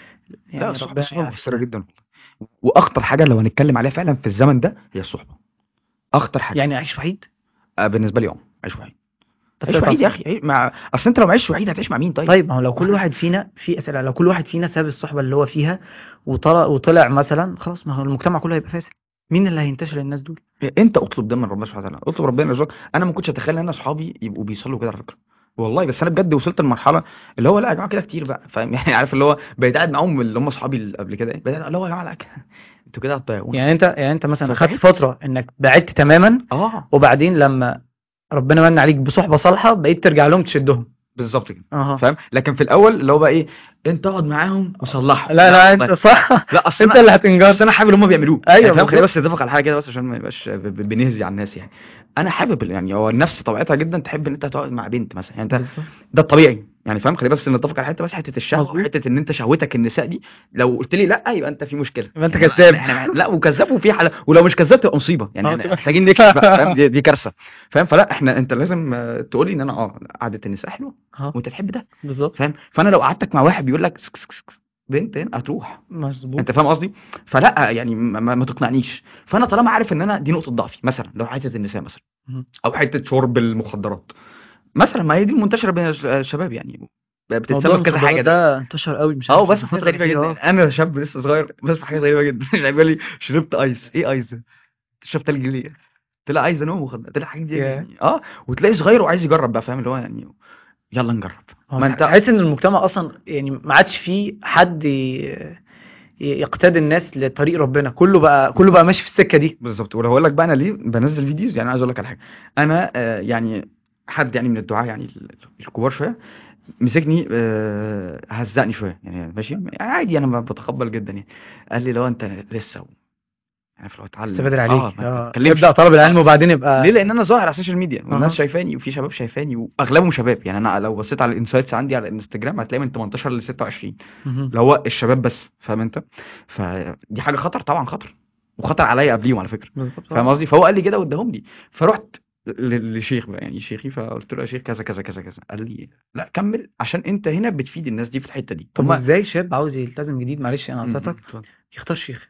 لا يعني الصحبه ربنا الصحبه مؤثره يعافينا. جدا، واخطر حاجه لو هنتكلم عليها فعلا في الزمن ده هي الصحبه، اخطر حاجه. يعني أعيش وحيد آه بالنسبه لي اه عيش وحيد، بس عيش وحيد يا تص... اخي، عيش مع اصل انت لو معيش وحيد هتعيش مع مين طيب؟ طيب ما هو لو كل واحد فينا في أسئلة، لو كل واحد فينا ساب الصحبة اللي هو فيها وطلع وطلع مثلا، خلاص ما هو المجتمع كله هيبقى فاسد. مين اللي هينتشر الناس دول؟ انت اطلب ده من ربنا سبحانه وتعالى، اطلب ربنا يرزقك. انا ما كنتش اتخيل ان انا اصحابي يبقوا بيصلوا كده على فكره والله، بس انا بجد وصلت لمرحله اللي هو لا يا جماعه كده كتير بقى، فاهم يعني عارف اللي هو بقيت قاعد معاهم اللي هم اصحابي اللي قبل كده، بقيت قاعد اللي هو يا جماعه لا كده انتوا كده هتضيعونا. يعني أنت يعني أنت مثلا أخدت فتحس فترة إنك بعدت تماما، اه وبعدين لما ربنا من عليك بصحبة صالحة بقيت ترجع لهم تشدهم. بالظبط كده، اها. فاهم. لكن في الاول اللي هو بقى ايه، انت اقعد معاهم وصلحهم، لا لا لا والله انت صح. لا اصل انت انا اللي هتنجر. اصل انا حابب اللي هم بيعملوه ايوه يعني فاهم. خلينا بالظبط. بس نتفق على حاجه كده بس عشان ما يبقاش ب- ب- بنهزي على الناس يعني. انا حابب ال- يعني هو النفس طبيعتها جدا تحب ان انت تقعد مع بنت مثلا، يعني انت بالظبط ده الطبيعي يعني فاهم. خلينا بس نتفق على حته، بس حته الشهوه مظبوط. وحته ان انت شهوتك النساء دي، لو قلت لي لا يبقى انت في مشكله يبقى انت يعني. كذاب. احنا احنا لا وكذاب وفي حاله، ولو مش كذاب تبقى مصيبه يعني، اه احنا تبقى. محتاجين نكشف بقى فاهم، دي, دي كارثه فاهم. فلا احنا انت لازم آه، تقول لي ان انا اه قعده النساء حلوه اه وانت تحب ده بالظبط فاهم. فانا لو قعدتك مع واحد بيقول لك سك سك سك بنت هنا هتروح، مظبوط. انت فاهم قصدي. فلا يعني ما, ما ما تقنعنيش. فانا طالما عارف ان انا دي نقطه ضعفي مثلا، لو حته النساء مثلا مم. او حته شرب المخدرات مثلا، ما هي دي المنتشره بين الش- الشباب يعني، موضوع بتتسبب كذا المخدرات حاجه دي. ده انتشر قوي، مش اه عارف بس حاجات الفترة غريبه الأخيرة. جدا، اه انا شاب لسه صغير بسمع حاجات غريبه جدا يعني بيقول لي شربت ايس، ايه ايس ده؟ تشرب تلج ليه؟ طلع عايز انام مخدرات، طلع حاجات دي يا يعني اه. وتلاقي صغير وعايز يجرب بقى فاهم اللي هو يعني يلا نجرب. هو ما تح- انت تحس ان المجتمع اصلا يعني ما عادش فيه حد ي- ي- يقتدي الناس لطريق ربنا، كله بقى كله بقى ماشي في السكة دي. بالظبط. ولو هقول لك بقى انا ليه بنزل فيديوز، يعني عايز اقول لك على حاجه. انا آه يعني حد يعني من الدعاه يعني ال- الكبار شويه مسكني آه هزقني شويه يعني ماشي عادي، انا بتقبل جدا يعني. قال لي لو انت لسه يعني في لو لسه اتعلم بدري اه عليك، ما ما اه تتكلمش ابدأ طلب العلم اه. وبعدين ليه؟ يبقى. لان انا ظاهر على السوشيال ميديا والناس اها. شايفاني وفي شباب شايفاني واغلبهم شباب يعني. انا لو بصيت على الانسايتس عندي على الانستجرام هتلاقي من تمنتاشر ل ستة وعشرين مهم. اللي هو الشباب بس فاهم انت. فدي حاجه خطر طبعا، خطر وخطر عليا قبليهم على فكره بالظبط فاهم اه. قصدي. فهو قال لي كده واداهم لي، فرحت ل- لشيخ بقى يعني شيخي، فقلت له يا شيخ كذا كذا كذا كذا. قال لي لا كمل عشان انت هنا بتفيد الناس دي في الحته دي طب هما. وازاي شاب عاوز يلتزم جديد، معلش انا م- م- قطعتك، اتفضل. يختار شيخ؟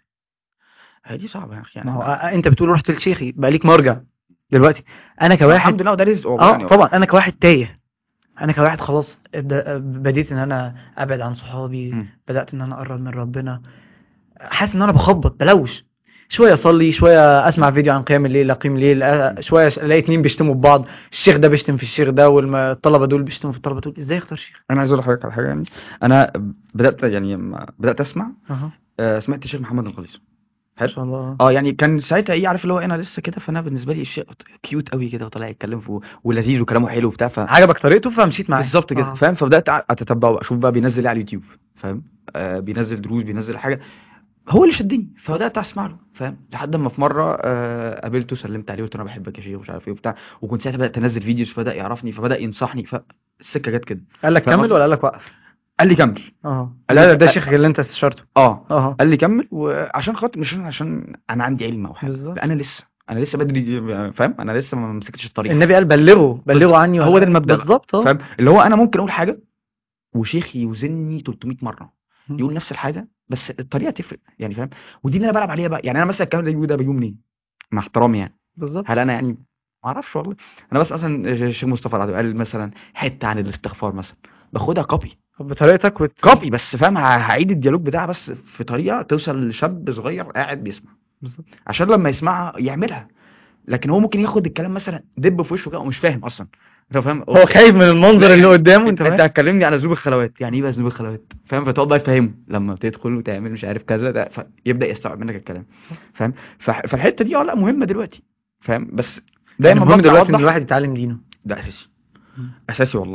هي دي صعبه يا اخي يعني ما هو انا. آه، انت بتقول رحت لشيخي بقى ليك مرجع دلوقتي. انا اه كواحد، الحمد لله وده رزق والله اه يعني. طبعا انا كواحد تايه، انا كواحد خلاص ابدا بديت ان انا ابعد عن صحابي، م- بدات ان انا اقرب من ربنا، حاسس ان انا بخبط بلوش، شويه اصلي شويه اسمع فيديو عن قيام الليل اقيم ليل، آه، م. شويه الاقي اتنين بيشتموا ببعض، الشيخ ده بيشتم في الشيخ ده والطلبه دول بيشتموا في الطلبه دول، ازاي اختار شيخ؟ انا عايز اقول لحضرتك على حاجه يعني. انا بدات يعني لما بدات اسمع اها. آه، سمعت الشيخ محمد الغليظ ما حلو. شاء الله. اه يعني كان ساعتها ايه عارف اللي هو انا لسه كده، فانا بالنسبه لي الشيء كيوت قوي كده وطالع يتكلم في ولذيذ وكلامه حلو وبتاع ف عجبك طريقته فمشيت معاه. بالظبط كده اه فاهم. فبدات أع- اتتبعه اشوف بقى بينزل ايه على اليوتيوب فاهم. آه بينزل دروس بينزل حاجه، هو اللي شدني فبدات اسمع له فاهم. لحد ما في مره آه قابلته سلمت عليه قلت له انا بحبك يا شيخ ومش عارف ايه وبتاع، وكنت ساعتها بدات انزل فيديوز فبدا يعرفني فبدا ينصحني فالسكه جت كده قال لك فاهم كمل قصدي. ولا قال لك وقف؟ قال لي كمل. اه قال لا لي لا، ك... ده شيخك اللي انت استشرته. اه اه قال لي كمل وعشان خاطر مش عشان انا عندي علم او حاجه، بالظبط. لا انا لسه انا لسه بدري فاهم. انا لسه ما مسكتش الطريق حتى. النبي قال بلغوا بلغوا بالظبط عني هو ده ولا المبدأ بقى بالظبط اه. فاهم. اللي هو انا ممكن اقول حاجه وشيخ يوزني تلتمية مره مم. يقول نفس الحاجه بس الطريقه تفرق يعني فاهم. ودي اللي انا بلعب عليها بقى يعني. انا مثلا الكلام اللي بيقوله ده بيجيبه منين مع احترامي يعني؟ هل بالظبط. انا يعني ما اعرفش والله. انا بس مثلا الشيخ مصطفى العدوي قال مثلا حته عن الاستغفار مثلا، باخدها كوبي بطريقتك وت... كوبي بس فاهم. ه- هعيد الديالوج بتاعها بس في طريقه توصل لشاب صغير قاعد بيسمع بالظبط. عشان لما يسمعها يعملها. لكن هو ممكن ياخد الكلام مثلا دب في وشه كده ومش فاهم اصلا انت فاهم. هو خايف من المنظر لا اللي يعني قدامه، انت انت انت فاهم. هتكلمني على ذنوب الخلوات، يعني ايه بقى ذنوب الخلوات فاهم. فتقعد بقى تفهمه لما بتدخل وتعمل مش عارف كذا ده فيبدا يستوعب منك الكلام صح. فاهم. فح- فالحته دي اه لا مهمه دلوقتي فاهم. بس يعني دايما مهم بفضل دلوقتي ان اوضح الواحد يتعلم دينه. ده اساسي مم. اساسي والله.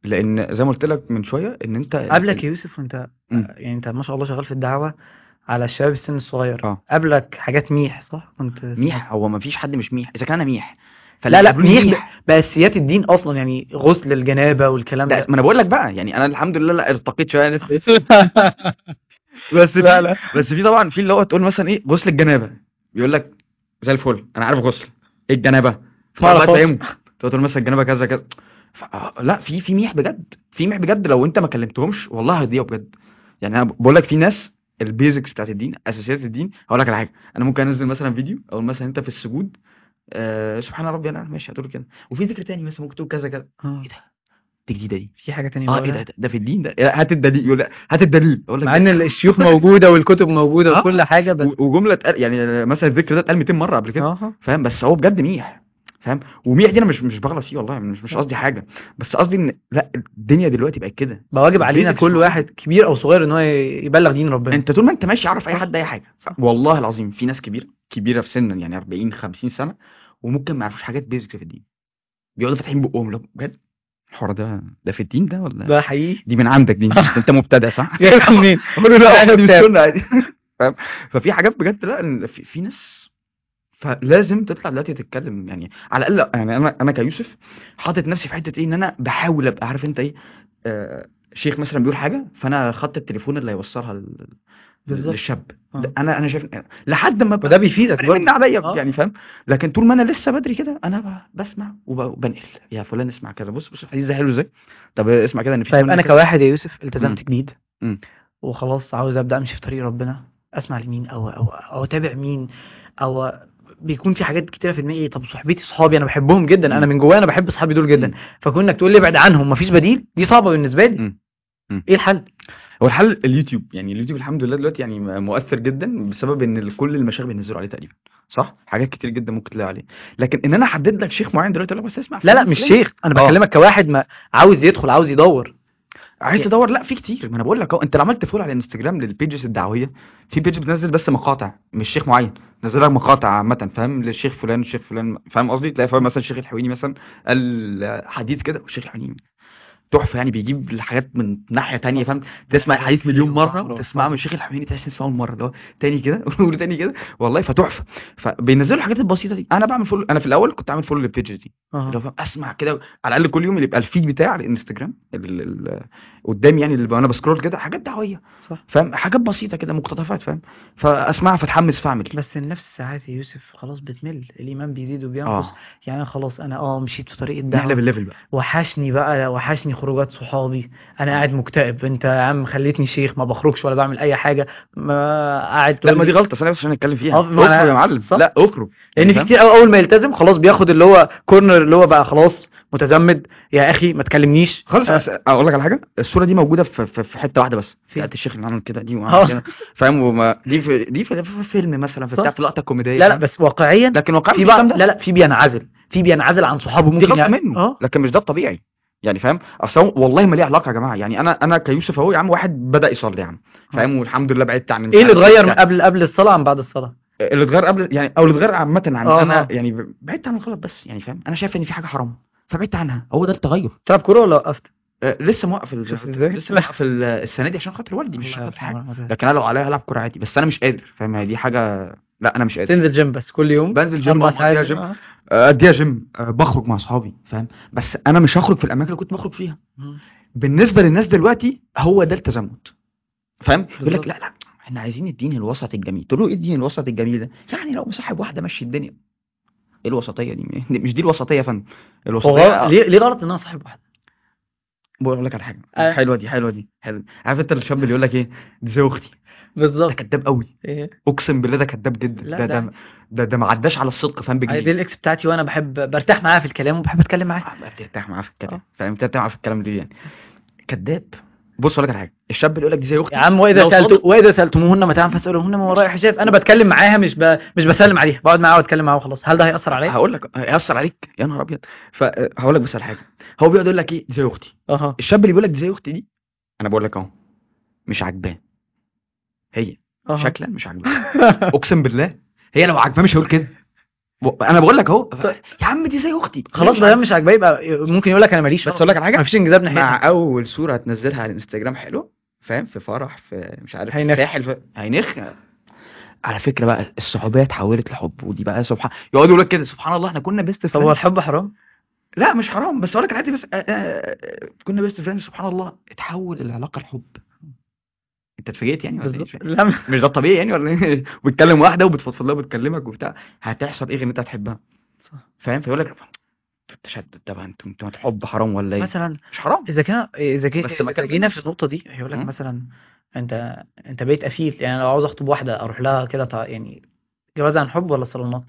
لان زي ما قلت لك من شويه ان انت قبلك يا يوسف وانت مم. يعني انت ما شاء الله شغال في الدعوة على الشباب السن الصغير، اه قبلك حاجات ميح صح كنت سمعت؟ ميح، هو ما فيش حد مش ميح اذا كان انا ميح، فاللي لا لا بيقابلوني ميح ب- ميح. بأساسيات الدين اصلا، يعني غسل الجنابة والكلام ده ده. ما انا بقول لك بقى، يعني انا الحمد لله لا ارتقيت شويه يعني بس لا في لا بس في طبعا في اللي هو تقول مثلا ايه غسل الجنابه، بيقول لك زي الفل انا عارف غسل ايه الجنابه، ما فتقعد بقى اعرفهاش. تفهمه، تقول مثلا الجنابه كذا كذا. ف... آه، لا في في ميح بجد، في ميح بجد لو انت ما كلمتهمش والله هيضيعوا بجد. يعني انا بقول لك في ناس البيزكس بتاعت الدين، اساسيات الدين. هقول لك على حاجه، انا ممكن انزل مثلا فيديو او مثلا انت في السجود آه سبحان ربي انا ماشي هتقول كده، وفي ذكر تاني مثلا ممكن تقول كذا كذا. اه ايه ده؟ دي جديده دي. في حاجة تانية اه ايه ده بقولها، ده, ده في الدين ده، إيه، هات الدليل، يقول لا هات الدليل، اقول لك مع ده ان الشيوخ موجودة والكتب موجودة وكل اه حاجة بس. و- وجمله اتقال يعني مثلا الذكر ده اتقال مئتين مره قبل كده، اه فاهم؟ بس هو بجد ميح، فاهم؟ وميح دي انا مش مش بغلط فيه والله، مش مش صح. قصدي حاجه، بس قصدي ان لا الدنيا دلوقتي بقت كده، بقى واجب علينا البيزكس كل واحد موجوده. كبير او صغير ان هو يبلغ دين ربنا. انت طول ما انت ماشي عارف اي صح حد اي حاجه، صح. والله العظيم في ناس كبيره كبيره في سنا يعني أربعين خمسين سنه وممكن ما يعرفوش حاجات بيزكس في الدين، بيقعدوا فاتحين بقهم لو بجد الحوار ده ده في الدين ده ولا ده حقيقي. دي من عندك دي؟ انت مبتدئ صح؟ جايبها منين؟ اقول له لا لا والله دي مش كتاب. سنه عادي فاهم؟ ففي حاجات بجد لا إن في, في ناس، فلازم تطلع دلوقتي تتكلم يعني على الاقل. يعني انا انا كيوسف حاطط نفسي في حته ايه، ان انا بحاول ابقى عارف انت ايه، آه شيخ مثلا بيقول حاجه فانا خدت التليفون اللي هيوصلها لل- بالظبط. للشاب ده. اه انا انا شايف لحد ما وده ابقى بيفيدك فارق مني برضه. عليا اه يعني، فاهم؟ لكن طول ما انا لسه بدري كده انا ب- بسمع وب- وبنقل يا فلان اسمع كذا، بص بص الحديث ده حلو ازاي، طب اسمع كده ان في طيب سنه انا كذا. كواحد يا يوسف امم التزمت جديد امم وخلاص عاوز ابدا امشي في طريق ربنا، اسمع لمين او او او اتابع مين؟ او بيكون في حاجات كتيره في دماغي. طب صحبتي صحابي انا بحبهم جدا، انا امم من جوايا انا بحب صحابي دول جدا، امم فكونك تقول لي ابعد عنهم مفيش بديل، دي صعبه بالنسبه لي. امم امم ايه الحل؟ هو الحل اليوتيوب، يعني اليوتيوب الحمد لله دلوقتي يعني مؤثر جدا بسبب ان ال- كل المشايخ بينزلوا عليه تقريبا، صح؟ حاجات كتير جدا ممكن تلاقي عليه. لكن ان انا احدد لك شيخ معين دلوقتي اقول لك بس اسمع لا لا فلان مش الفلاني. شيخ، انا اه بكلمك كواحد ما عاوز يدخل عاوز يدور. عايز يعني تدور، لا في كتير، ما انا بقول لك اهو، انت لو عملت فول على الانستجرام للبيجز الدعويه، في بيج بتنزل بس مقاطع مش شيخ معين، نزل لك مقاطع عامه، فاهم؟ للشيخ فلان الشيخ فلان، فاهم قصدي؟ تلاقي فاهم مثلا الشيخ الحويني مثلا قال حديث كده، والشيخ الحويني تحفه يعني، بيجيب الحاجات من ناحيه تانية، فاهم؟ تسمع الحديث مليون مره وتسمعه من الشيخ الحويني تحس تسمعه مره اللي هو تاني كده وقول تاني كده، والله فتحفه. فبينزلوا الحاجات البسيطه دي، انا بعمل فول، انا في الاول كنت عامل فول للبيجز دي، اللي اه هو فاهم اسمع كده على الاقل كل يوم اللي يبقى الفيد بتاعي على الانستجرام ال- ال- قدامي يعني، اللي انا بسكرول كده حاجات دعويه، صح. فاهم؟ حاجات بسيطه كده مقتطفات، فاهم؟ فاسمعها فتحمس فاعمل. بس النفس ساعات يا يوسف خلاص بتمل، الايمان بيزيد وبينقص. اه يعني أنا خلاص انا اه مشيت في طريق نقلب الدعوه، الليفل بقى. وحشني بقى وحشني خروجات صحابي، انا اه قاعد مكتئب، انت يا عم خليتني شيخ ما بخرجش ولا بعمل اي حاجه، ما قاعد لا تقول ما دي لي. غلطه ثانيه بس عشان نتكلم اه فيها، ما اخرج يا انا معلم، صح، لا اخرج يعني، لان في فاهم؟ كتير قوي اول ما يلتزم خلاص بياخد اللي هو كورنر، اللي هو بقى خلاص متزمت، يا اخي ما تكلمنيش خالص. آه أس... اقول لك على حاجه، الصوره دي موجوده في في, في حته واحده بس فين؟ بتاعت الشيخ اللي عمل كده دي وعمل اه كده، فاهم؟ وما دي في دي في, في فيلم مثلا في بتاع صح. في لقطه كوميديه، لا لا فاهم؟ بس واقعيا لكن واقعا في مفيش الكلام بعض، لا ده، لا في بينعزل، في بينعزل عن صحابه دي ممكن غلطه يعني منه، اه لكن مش ده الطبيعي يعني، فاهم؟ اصل هو والله ما ليه علاقه يا جماعه، يعني انا انا كيوسف اهو يا عم، واحد بدا يصلي يا عم، اه. فاهم؟ والحمد لله بعدت عن ايه مش اللي عارف ايه اتغير من بتاع، قبل قبل الصلاه عن بعد الصلاه؟ اللي اتغير قبل يعني او اللي اتغير عامه عن اه انا اه. يعني بعدت عن الغلط بس يعني، فاهم؟ انا شايف ان في حاجه حرام فبعدت عنها، هو ده التغير. تلعب كوره ولا وقفت؟ آه، لسه موقف ال- زي ما شفت قلت لك، ازاي؟ لسه موقف ال- السنه دي عشان خاطر والدي، مش الله عشان خاطر يرحمه حاجه، ورحمة الله. لكن انا لو عليا هلعب كوره عادي، بس انا مش قادر، فاهم؟ هي دي حاجه، لا انا مش قادر. تنزل جيم بس كل يوم بنزل جيم، اه اربع ساعات مقضيها جيم جيم، اه. آه، اديها جيم، آه، بخرج مع اصحابي، فاهم؟ بس انا مش هخرج في الاماكن اللي كنت بخرج فيها. مم. بالنسبه للناس دلوقتي هو ده التزمت، فاهم؟ يقول لك بالظبط. لا لا احنا عايزين الدين الوسط الجميل، تقول له ايه الدين الوسط الجميل ده؟ يعني لو مصاحب واحده مشي الدنيا، ايه الوسطيه دي؟ مش دي الوسطيه يا فندم، هو غلط الوسطيه. ليه؟ ليه غلط ان انا صاحب واحده؟ بقول لك على حاجه آه. حلوه دي، حلوه دي حلوه، عارف انت الشاب اللي يقول لك ايه دي زي اختي، ده بالظبط. كداب قوي، ايه؟ اقسم بالله ده كداب جدا، لا ده ده ده ده, ده ما عداش على الصدق، فاهم؟ عادي، دي بجنيه. الاكس بتاعتي وانا بحب برتاح معاها في الكلام وبحب اتكلم معاها. آه، بقى بترتاح معاه في الكلام، اه فاهم؟ بترتاح معاه في الكلام ليه يعني؟ كداب. بص اقول لك على حاجه، الشاب اللي يقول لك دي زي يا اختي عم واذا لو سالت صادق، واذا سالتموهن متاعا فاسالوهن من وراء ماشي حجاب، انا ماشي، بتكلم معاها مش ب... مش بسلم عليها، بقعد معاها واتكلم معاها وخلاص، هل ده هيأثر عليا؟ هقول لك هيأثر عليك يا نهار ابيض. فهقول لك بس على حاجه، هو بيقعد يقول لك ايه دي زي اختي، اها الشاب اللي بيقول لك دي زي اختي دي، انا بقول لك اهو مش عاجباه، هي اها شكلا مش عاجباه، اقسم بالله هي لو عاجباه مش هقول كده، ب- انا بقول لك اهو، طيب. يا عم دي زي اختي خلاص ما دام مش عاجباه يبقى ممكن يقول لك انا ماليش. بس اقول لك على حاجه، مفيش انجذاب ناحيتها. مع اول صوره هتنزلها على الانستجرام حلو، فاهم، في فرح، في مش عارف، في هينخ. الساحل، في... هينخ. على فكره بقى الصحوبيه اتحولت لحب، ودي بقى سبحان، يقعدوا يقول لك كده سبحان الله احنا كنا بيست طب هو فريندز. الحب حرام؟ لا مش حرام، بس اقول لك عادي، بس آه، آه، آه، كنا بيست فريندز سبحان الله اتحول العلاقه لحب. انت اتفاجئت يعني ولا ايه؟ مش بالظبط. فاهم. لا م- مش ده الطبيعي يعني ولا ايه؟ بتكلم واحده وبتفضفض لها وبتكلمك وبتاع، هتحصل ايه غير ان انت هتحبها؟ صح. فاهم، فيقول لك تشدد، طب انتوا انتوا الحب حرام ولا ايه؟ مثلا مش حرام، اذا كان اذا كان بس ما اذا جينا في كملناش. النقطه دي هيقول لك م? مثلا انت انت بقيت قفيل. يعني لو عاوز اخطب واحده اروح لها كده تع- يعني جواز عن حب ولا صالونات؟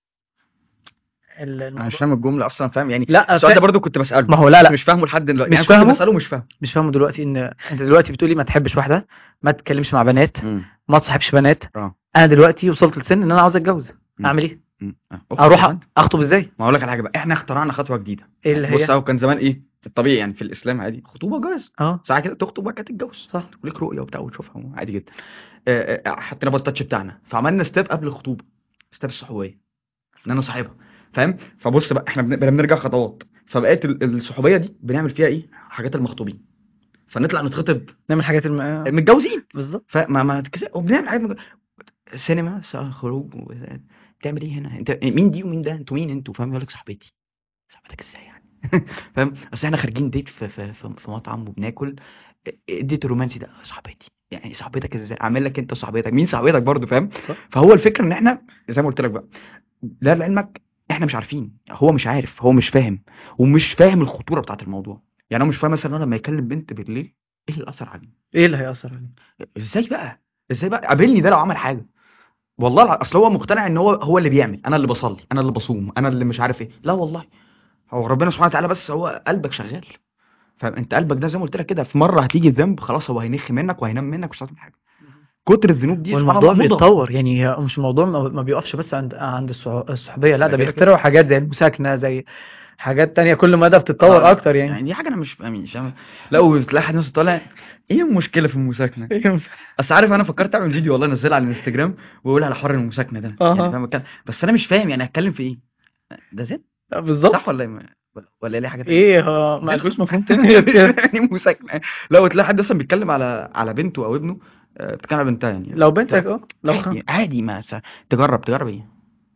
ال- انا مش الموضوع فاهم الجمله اصلا، فاهم يعني. لا السؤال ده فا... برضو كنت بساله، ما هو لا بس لا مش فاهمه لحد دلوقتي، مش يعني كنت فاهمه بساله مش فاهمه. مش فاهمه دلوقتي ان انت دلوقتي بتقولي ما تحبش واحده، ما تتكلمش مع بنات، امم ما تصاحبش بنات. اه انا دلوقتي وصلت لسن ان انا عاوز اتجوز، مم. اعمل ايه؟ مم. آه. اخطب يا اروح أ- فندم. اخطب ازاي؟ ما اقول لك على حاجه بقى، احنا اخترعنا خطوه جديده. ايه يعني اللي بص هي؟ اهو، كان زمان ايه الطبيعي يعني في الاسلام؟ عادي خطوبه جواز، اه ساعه كده تخطب وبعد كده تتجوز، صح. وليك رؤيه وبتاع وتشوفها عادي جدا. آه، آه، حطينا بقى التاتش بتاعنا، فعملنا ستيب قبل الخطوبه، ستيب الصحوبيه، ان انا صاحبها، فاهم. فبص بقى احنا بن- بنرجع خطوات، فبقيت ال- الصحوبيه دي بنعمل فيها ايه؟ حاجات المخطوبين، فنطلع نتخطب نعمل حاجات الم... آه، متجوزين، بالظبط. فما ما تكسب، وبنعمل حاجات مج... سينما، سا- خروج و... بتعمل ايه هنا؟ انت مين دي ومين ده؟ انتوا مين انتوا؟ فاهم، يقول لك صاحبتي. صاحبتك ازاي يعني؟ فاهم، اصل احنا خارجين ديت في في في, في مطعم وبناكل، الديت الرومانسي ده صاحبتي، يعني صاحبتك ازاي؟ اعمل لك انت صاحبتك مين؟ صاحبتك برضو، فاهم. صح. فهو الفكره ان احنا زي ما قلت لك بقى، لا لعلمك احنا مش عارفين، هو مش عارف، هو مش فاهم، ومش فاهم الخطوره بتاعت الموضوع. يعني هو مش فاهم مثلا انا لما يكلم بنت بالليل ايه اللي اثر عليه؟ ايه اللي هيأثر عليه؟ ازاي بقى؟ ازاي بقى قابلني ده لو عمل حاجه؟ والله الع- اصل هو مقتنع ان هو هو اللي بيعمل، انا اللي بصلي، انا اللي بصوم، انا اللي مش عارف ايه. لا والله، هو ربنا سبحانه وتعالى، بس هو قلبك شغال. فانت قلبك ده زي ما قلت لك كده، في مره هتيجي الذنب خلاص هو هينخ منك وهينام منك، مش هتعمل حاجه. كتر الذنوب دي سبحان والموضوع الله موضه. بيتطور. يعني هي- مش الموضوع ما ما بيقفش بس عند عند الصح- الصحوبيه، لا ده ده كده كده بيخترعوا حاجات زي المساكنه، زي حاجات تانية كل مدى اه بتتطور لا اكتر يعني. يعني دي حاجه انا مش فاهم، مش فاهم. لا وتلاقي حد مثلا طالع، ايه المشكله في المساكنه؟ ايه المس- اصل عارف انا فكرت اعمل فيديو والله انزله على الانستجرام واقول على حوار المساكنه ده، يعني اه فاهم أتكلم- بس انا مش فاهم يعني هتكلم في ايه؟ ده زين لا، بالظبط. صح ولا إيه؟ ولا ولا ليه حاجه تانية؟ ايه هو ما زين لهوش مفهوم تاني غير كده؟ يعني مساكنه. لو تلاقي حد اصلا بيتكلم على على بنته او ابنه، آه، بيتكلم على بنتها يعني، لو بنتك ت- اه لو خ... عادي عادي، ما س- تجرب تجرب ايه؟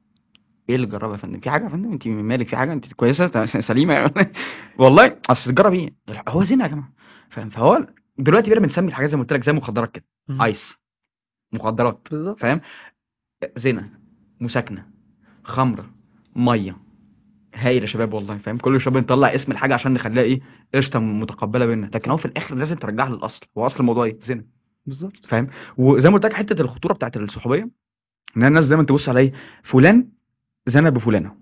ايه اللي تجربها يا فندم؟ في حاجه يا فندم؟ انت مالك؟ في حاجه؟ انت كويسه سليمه؟ والله اصل تجرب ايه؟ هو زنا يا جماعه، فاهم. فهو دلوقتي بقينا بنسمي الحاجات زي ما قلت لك زي مخدرات كده، مم. ايس، مخدرات، بالظبط. فاهم. زنا، مساكنه، خمره، ميه. هايل يا شباب والله، فاهم. كل شويه بنطلع اسم الحاجه عشان نخليها ايه؟ قشطه متقبله بينا، لكن صح. هو في الاخر لازم ترجعها للاصل. هو اصل الموضوع ايه؟ زنا، بالظبط. فاهم. وزي ما قلت لك حته الخطوره بتاعت الصحوبيه، ان الناس دايما تبص على ايه؟ فلان زنى بفلانه،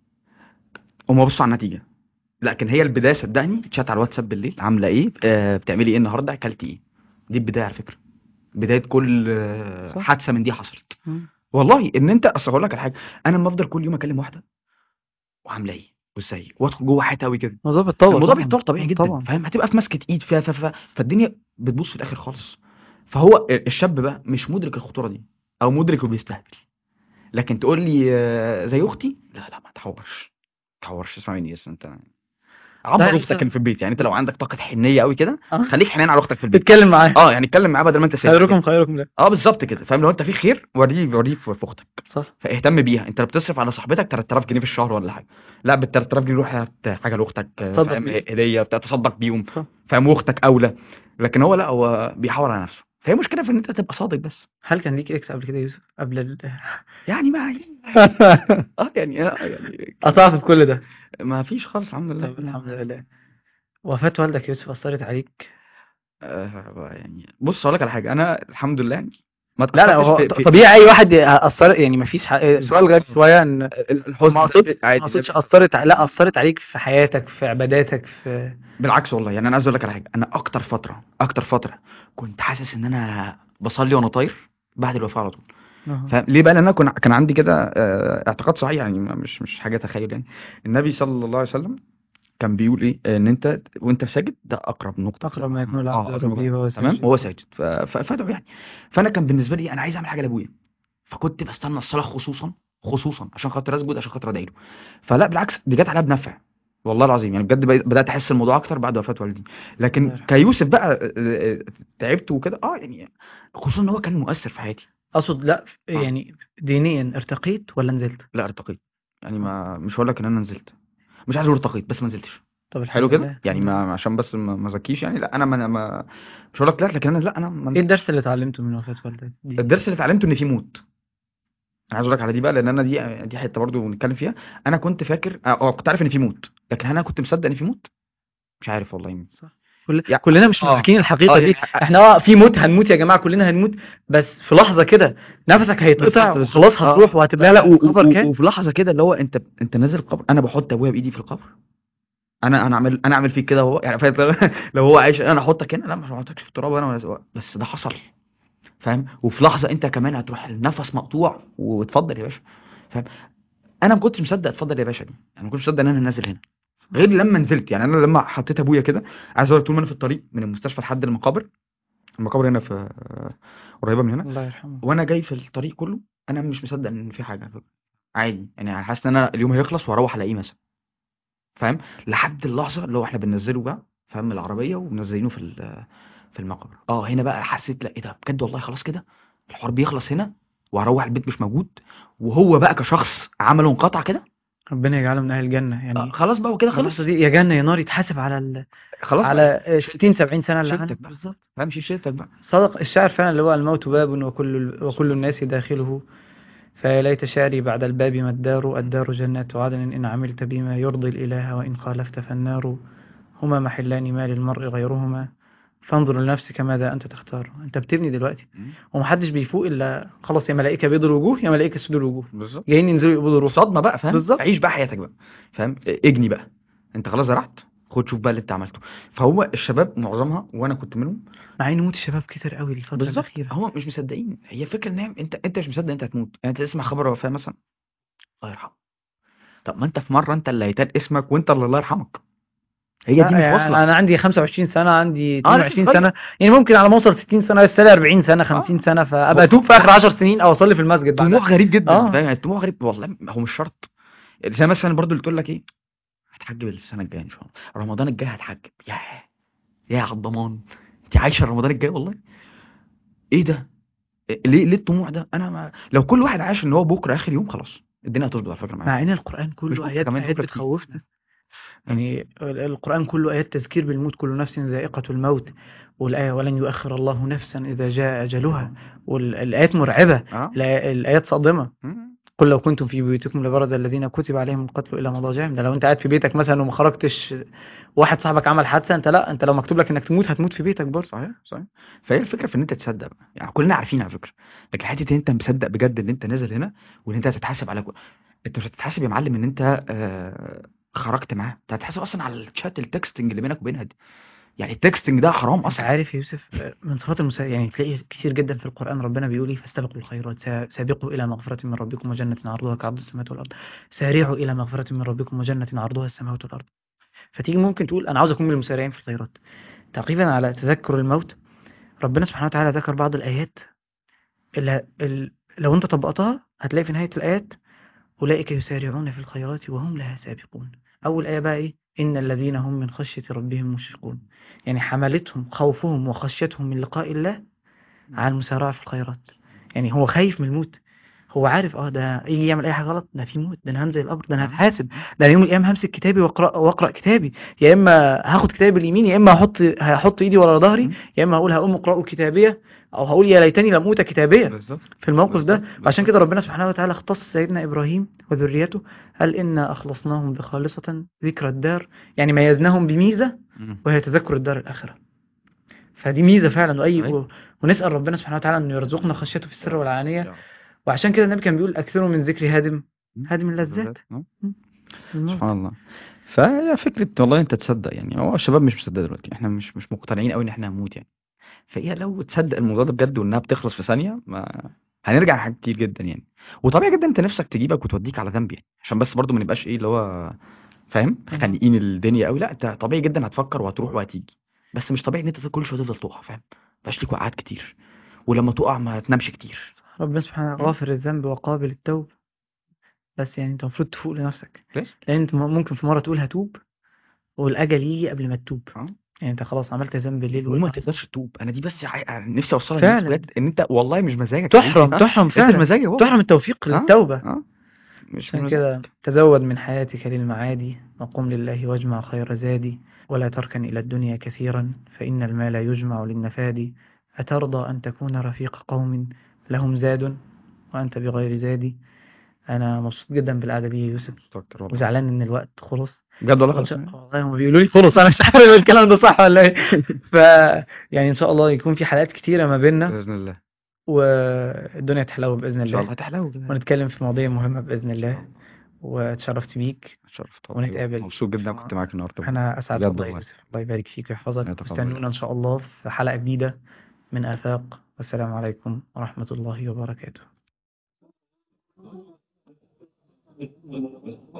وما بصوا على النتيجه. لكن هي البدايه صدقني، تشات على الواتساب بالليل، عامله ايه؟ آه بتعملي ايه النهارده؟ اكلتي ايه؟ دي البدايه على فكره، بدايه كل آه صح. حادثه من دي حصلت. مم. والله ان انت اصل هقول لك على حاجه، انا لما افضل كل يوم اكلم واحده وعامله ايه وازاي وادخل جوه حياتها قوي كده، الموضوع بيتطور الموضوع طبعا. بيتطور طبيعي آه، جدا، طبعا. فاهم. هتبقى في مسكه ايد فيها ف- ف- فالدنيا بتبص في الاخر خالص. فهو الشاب بقى مش مدرك الخطوره دي، او مدرك وبيستهبل. لكن تقول لي آه، زي اختي، لا لا ما تحورش، ما تحورش، اسمع مني بس انت لا عبر انت اختك اللي في البيت. يعني انت لو عندك طاقه حنيه قوي كده، اه خليك حنين على اختك في البيت. تتكلم معاه. اه يعني اتكلم معاه بدل ما انت ساكت خيركم كده. خيركم ده. اه بالظبط كده، فاهم. لو انت في خير وريه وريه في في اختك، صح. فاهتم بيها. انت لو بتصرف على صاحبتك تلات آلاف جنيه في الشهر ولا حاجه، لا بال تلات آلاف جنيه روح هات حاجه لاختك، آه، تصدق فاهم، بيه. هديه بتاع تصدق بيهم، صح. فاهم، واختك اولى. لكن هو لا، هو بيحاول على نفسه. فهي مشكله في ان انت تبقى صادق بس. هل كان ليك اكس قبل كده يا يوسف قبل ال... يعني ما اه يعني اه يعني قطعت بكل ده؟ ما فيش خالص الحمد لله. طب الحمد لله. وفاة والدك يا يوسف أثرت عليك؟ آه يعني بص اقول لك على حاجه، انا الحمد لله يعني ما لا لا اتاثرتش هو في, ط- في طبيعي أي واحد أثر. يعني مفيش ح... سؤال غريب اه شوية إن الحزن ما ده أقصدش شيء ما عادي أقصدش ده. أثرت ع- لا أثرت عليك في حياتك، في عباداتك، في بالعكس والله، يعني انا عايز اقول لك على حاجه، انا اكتر فتره اكتر فتره كنت حاسس ان انا بصلي وانا طاير بعد الوفاه على طول. أه. فليه بقى؟ لان انا كن- كان عندي كده آه، اعتقاد صحيح يعني، ما- مش مش حاجه تخيل يعني. النبي صلى الله عليه وسلم كان بيقول ايه؟ ان انت وانت ساجد ده اقرب نقطه في أقرب ما يكون الرحمه، العبد اه اقرب لربه نقطة. وهو تمام، ساجد. وهو ساجد ف- ف- فادعو يعني. فانا كان بالنسبه لي انا عايز اعمل حاجه لابويا، فكنت بستنى الصلاه خصوصا خصوصا عشان خاطر اسجد، عشان خاطر ادعي له. فلا بالعكس، دي جت عليها بنفع والله العظيم يعني، بجد بقيت- بدات احس الموضوع اكتر بعد وفاه والدي. الله لكن يرحمه. كيوسف بقى آه، آه، تعبت وكده اه يعني، خصوصا ان هو كان مؤثر في حياتي. اقصد لا اه يعني دينيا ارتقيت ولا نزلت؟ لا ارتقيت يعني، آه. ما مش هقول لك ان انا نزلت، مش عايز اقول ارتقيت بس ما نزلتش. طب حلو الحمد كده لله يعني، الحمد لله. ما عشان بس ما ما زكيش يعني، لا انا ما, ما مش هقول لك لا، لكن انا لا انا ما ايه نزلتش. الدرس اللي اتعلمته من وفاة والدك دي؟ الدرس اللي اتعلمته ان في موت. انا عايز اقول لك على دي بقى، لان انا دي دي حته برضو بنتكلم فيها. انا كنت فاكر اه آه، كنت عارف ان في موت، لكن هل انا كنت مصدق ان في موت؟ مش عارف والله مين. صح. كل... يع- كلنا مش اه مدركين اه الحقيقة دي. يعني احنا اه في موت هنموت يا جماعة، كلنا هنموت، بس في لحظة كده نفسك هيتقطع بالظبط بالظبط وخلاص اه. هتروح وهتبقى لا لا، و- و- الخبر و- كام. وفي لحظه كده اللي هو انت انت نازل القبر، انا بحط ابويا بايدي في القبر. انا انا اعمل انا اعمل فيك كده وهو يعني فاهم؟ لو هو عايش انا احطك هنا، لا مش هحطك في التراب انا ولا، بس ده حصل. فاهم؟ وفي لحظه انت كمان هتروح النفس مقطوع واتفضل يا باشا. فاهم؟ انا ما كنتش مصدق اتفضل يا باشا دي يعني، ما كنتش مصدق ان انا نازل هنا غير لما نزلت يعني. انا لما حطيت ابويا كده، عايز اقول لك، طول ما انا في الطريق من المستشفى لحد المقابر، المقابر هنا في قريبه من هنا، الله يرحمه. وانا جاي في الطريق كله انا مش مصدق ان في حاجه على فكرة. عادي يعني، حاسس ان انا اليوم هيخلص وهروح الاقيه مثلا. فاهم؟ لحد اللحظه اللي هو احنا بننزله بقى، فاهم، من العربيه ومنزلينه في ال- في المقبره. اه هنا بقى حسيت لا ايه ده بجد والله، خلاص كده الحوار بيخلص هنا، وهروح البيت مش موجود، وهو بقى كشخص عمله انقطع كده. ربنا يجعله من اهل الجنة آه يعني. خلاص بقى وكده في اللحظة خلص. دي يا جنة يا نار، يتحاسب على ال... خلاص بقى على ستين شيلتك، سبعين سنة اللي عملها شيلتك بقى. بالظبط. فاهم؟ شيل شيلتك بقى. صدق الشاعر فعلا اللي هو الموت باب وكل وكل الناس داخله، فيا ليت شعري بعد الباب ما الدار، الدار جنات عدن إن عملت بما يرضي الإله وإن خالفت فالنار، هما محلان ما للمرء غيرهما، فانظر لنفسك ماذا أنت تختار. أنت بتبني دلوقتي مم. ومحدش بيفوق إلا خلاص، يا ملائكة بيض الوجوه يا ملائكة سود الوجوه، بالظبط. جايين ينزلوا يقبضوا الروح. صدمه بقى. فاهم؟ بالظبط. عيش بقى حياتك بقى. فاهم؟ اجني بقى، انت خلاص زرعت، خد شوف بقى اللي انت عملته. فهو الشباب معظمها وانا كنت منهم. مع إن موت الشباب كتير قوي الفترة بالظبط، الأخيرة. هو مش مصدقين. هي فكره ان هي- انت انت مش مصدق انت هتموت يعني. انت تسمع خبر وفاه مثلا، الله يرحمه، طب ما انت في مره انت اللي هيتقال اسمك وانت اللي الله يرحمك. هي دي لا مش يعني واصله. أنا عندي خمسة وعشرين سنة، عندي اه لسه اتنين وعشرين صغير. سنة، يعني ممكن على ما أوصل ستين سنة لسه لي أربعين سنة خمسين اه سنة، هو فأبقى أتوب في آخر عشر سنين أو أصلي في المسجد بعدها. طموح غريب جدا. اه فاهم يعني؟ الطموح غريب والله، هو مش شرط. زي مثلا برضو اللي تقول لك ايه، هتحجب السنه الجايه ان شاء الله، رمضان الجاي هتحجب، ياه يا على الضمان، انت عايشه رمضان الجاي والله. ايه ده؟ إيه- ليه ليه الطموح ده؟ انا ما... لو كل واحد عاش ان هو بكره اخر يوم، خلاص الدنيا هتظبط على فكره معايا. مع ان القرآن مش كله بكره آيات كمان، آيات بكره كتير. بتخوفنا. ها؟ يعني ال- القرآن كله آيات تذكير بالموت، كل نفس ذائقة الموت، والآية ولن يؤخر الله نفسا إذا جاء أجلها، والآيات مرعبة. اه الآ- الآيات صادمة. مم. قل لو كنتم في بيوتكم لبرز الذين كتب عليهم القتل إلى مضاجعهم. ده لو أنت قاعد في بيتك مثلا وما خرجتش، واحد صاحبك عمل حادثة، أنت لا، أنت لو مكتوب لك إنك تموت هتموت في بيتك برضه. صحيح صحيح. فهي الفكره في ان انت تصدق بقى يعني، كلنا عارفين على فكره، لكن حته ان انت مصدق بجد ان انت نازل هنا، وان انت هتتحاسب على كل... انت مش هتتحاسب يا معلم ان انت آه خرجت معاه، انت هتتحاسب اصلا على الشات التكستنج اللي بينك وبينها دي. يعني التكستنج ده حرام انت اصلا. عارف يا يوسف، آه، من صفات المسا... يعني تلاقي كتير جدا في القرآن ربنا بيقول ايه، فاستبقوا الخيرات، سا- سابقوا إلى مغفرة من ربكم وجنة عرضها كعرض السماوات والأرض، سارعوا إلى مغفرة من ربكم وجنة عرضها السماوات والأرض. فتيجي ممكن تقول أنا عاوز أكون من المسارعين في الخيرات. تعقيبا على تذكر الموت، ربنا سبحانه وتعالى ذكر بعض الآيات اللي ال... لو أنت طبقتها هتلاقي في نهاية الآيات أولئك يسارعون في الخيرات وهم لها سابقون. أول آية بقى إيه؟ إن الذين هم من خشية ربهم مشفقون. يعني حملتهم خوفهم وخشيتهم من لقاء الله على المسارعة في الخيرات. يعني هو خايف من الموت، هو عارف اه ده يجي يعمل اي حاجه غلط، ده في موت، ده انا هنزل القبر، ده انا آه. هتحاسب، ده انا يوم من الايام همسك كتابي واقرا واقرا كتابي، يا اما هاخد كتابي باليمين، يا اما هحط هحط ايدي ورا ظهري، مم. يا اما هقول هقوم اقرأوا كتابيه، او هقول يا ليتني لم اوت كتابيه بالظبط في الموقف ده. بالظبط وعشان بالظبط. كده ربنا سبحانه وتعالى اختص سيدنا ابراهيم وذريته، قال انا اخلصناهم بخالصه ذكرى الدار، يعني ميزناهم بميزه مم. وهي تذكر الدار الاخره. فدي ميزه فعلا، واي صحيح. و... ونسال ربنا سبحانه وتعالى انه يرزقنا خشيته في يا السر رب والعلانيه. يا رب. وعشان كده النبي كان بيقول اكثروا من ذكر هادم مم. هادم اللذات. بالظبط. آه. م? الموت. سبحان الله. فهي فكره والله انت تصدق يعني، هو الشباب مش مصدق دلوقتي، احنا مش مش مقتنعين قوي ان احنا هنموت يعني. فهي لو تصدق الموضوع ده بجد وانها بتخلص في ثانيه، ما هنرجع حاجات كتير جدا يعني. وطبيعي جدا انت نفسك تجيبك وتوديك على ذنب يعني، عشان بس برضو ما نبقاش ايه اللي هو فاهم أها. خانقين الدنيا قوي. لا انت طبيعي جدا هتفكر وهتروح وهتيجي، بس مش طبيعي ان انت كل شويه تفضل تقع. فاهم؟ مبقاش ليك وقعات كتير، ولما تقع ما تنامش كتير. ربنا سبحانه م? غافر الذنب وقابل التوب. بس يعني انت المفروض تفوق لنفسك، ليش؟ لان انت م- ممكن في مره تقول هتوب والاجل يجي قبل ما تتوب. اه يعني انت خلاص عملت ذنب بالليل وما والنهار. تقدرش تتوب. انا دي بس عاي... أنا نفسي اوصلها للناس فعلا بجد، ان انت والله مش مزاجك تعيش، تحرم ها تحرم انت فعلا، المزاج اهو. تحرم التوفيق اه للتوبة. اه مش من عشان مزاجك. كده تزود من حياتك للمعادي، وقم لله واجمع خير زادي، ولا تركن إلى الدنيا كثيرا فإن المال يجمع للنفاد. أترضى أن تكون رفيق قوم لهم زاد وأنت بغير زادي؟ أنا مبسوط جدا بالقعدة دي يا يوسف، مبسوط اكتر والله. وزعلان إن الوقت خلص. بجد والله وإن خلاص. شاء والله هم بيقولوا لي خلص، أنا مش عارف الكلام ده صح ولا إيه. ف يعني إن شاء الله يكون في حلقات كتيرة ما بيننا، باذن الله والدنيا تحلو بإذن ان شاء الله، الله هتحلو كده. ونتكلم في مواضيع مهمة بإذن ان شاء الله. الله. واتشرفت بيك، اتشرفت والله، ونتقابل مبسوط جدا في كنت مرة. معاك النهارده بجد. أنا أسعد بجد والله يا والله. يوسف، الله يبارك فيك ويحفظك، يتقبل واستنونا الله. إن شاء الله في حلقة جديدة من آفاق، والسلام عليكم ورحمة الله وبركاته.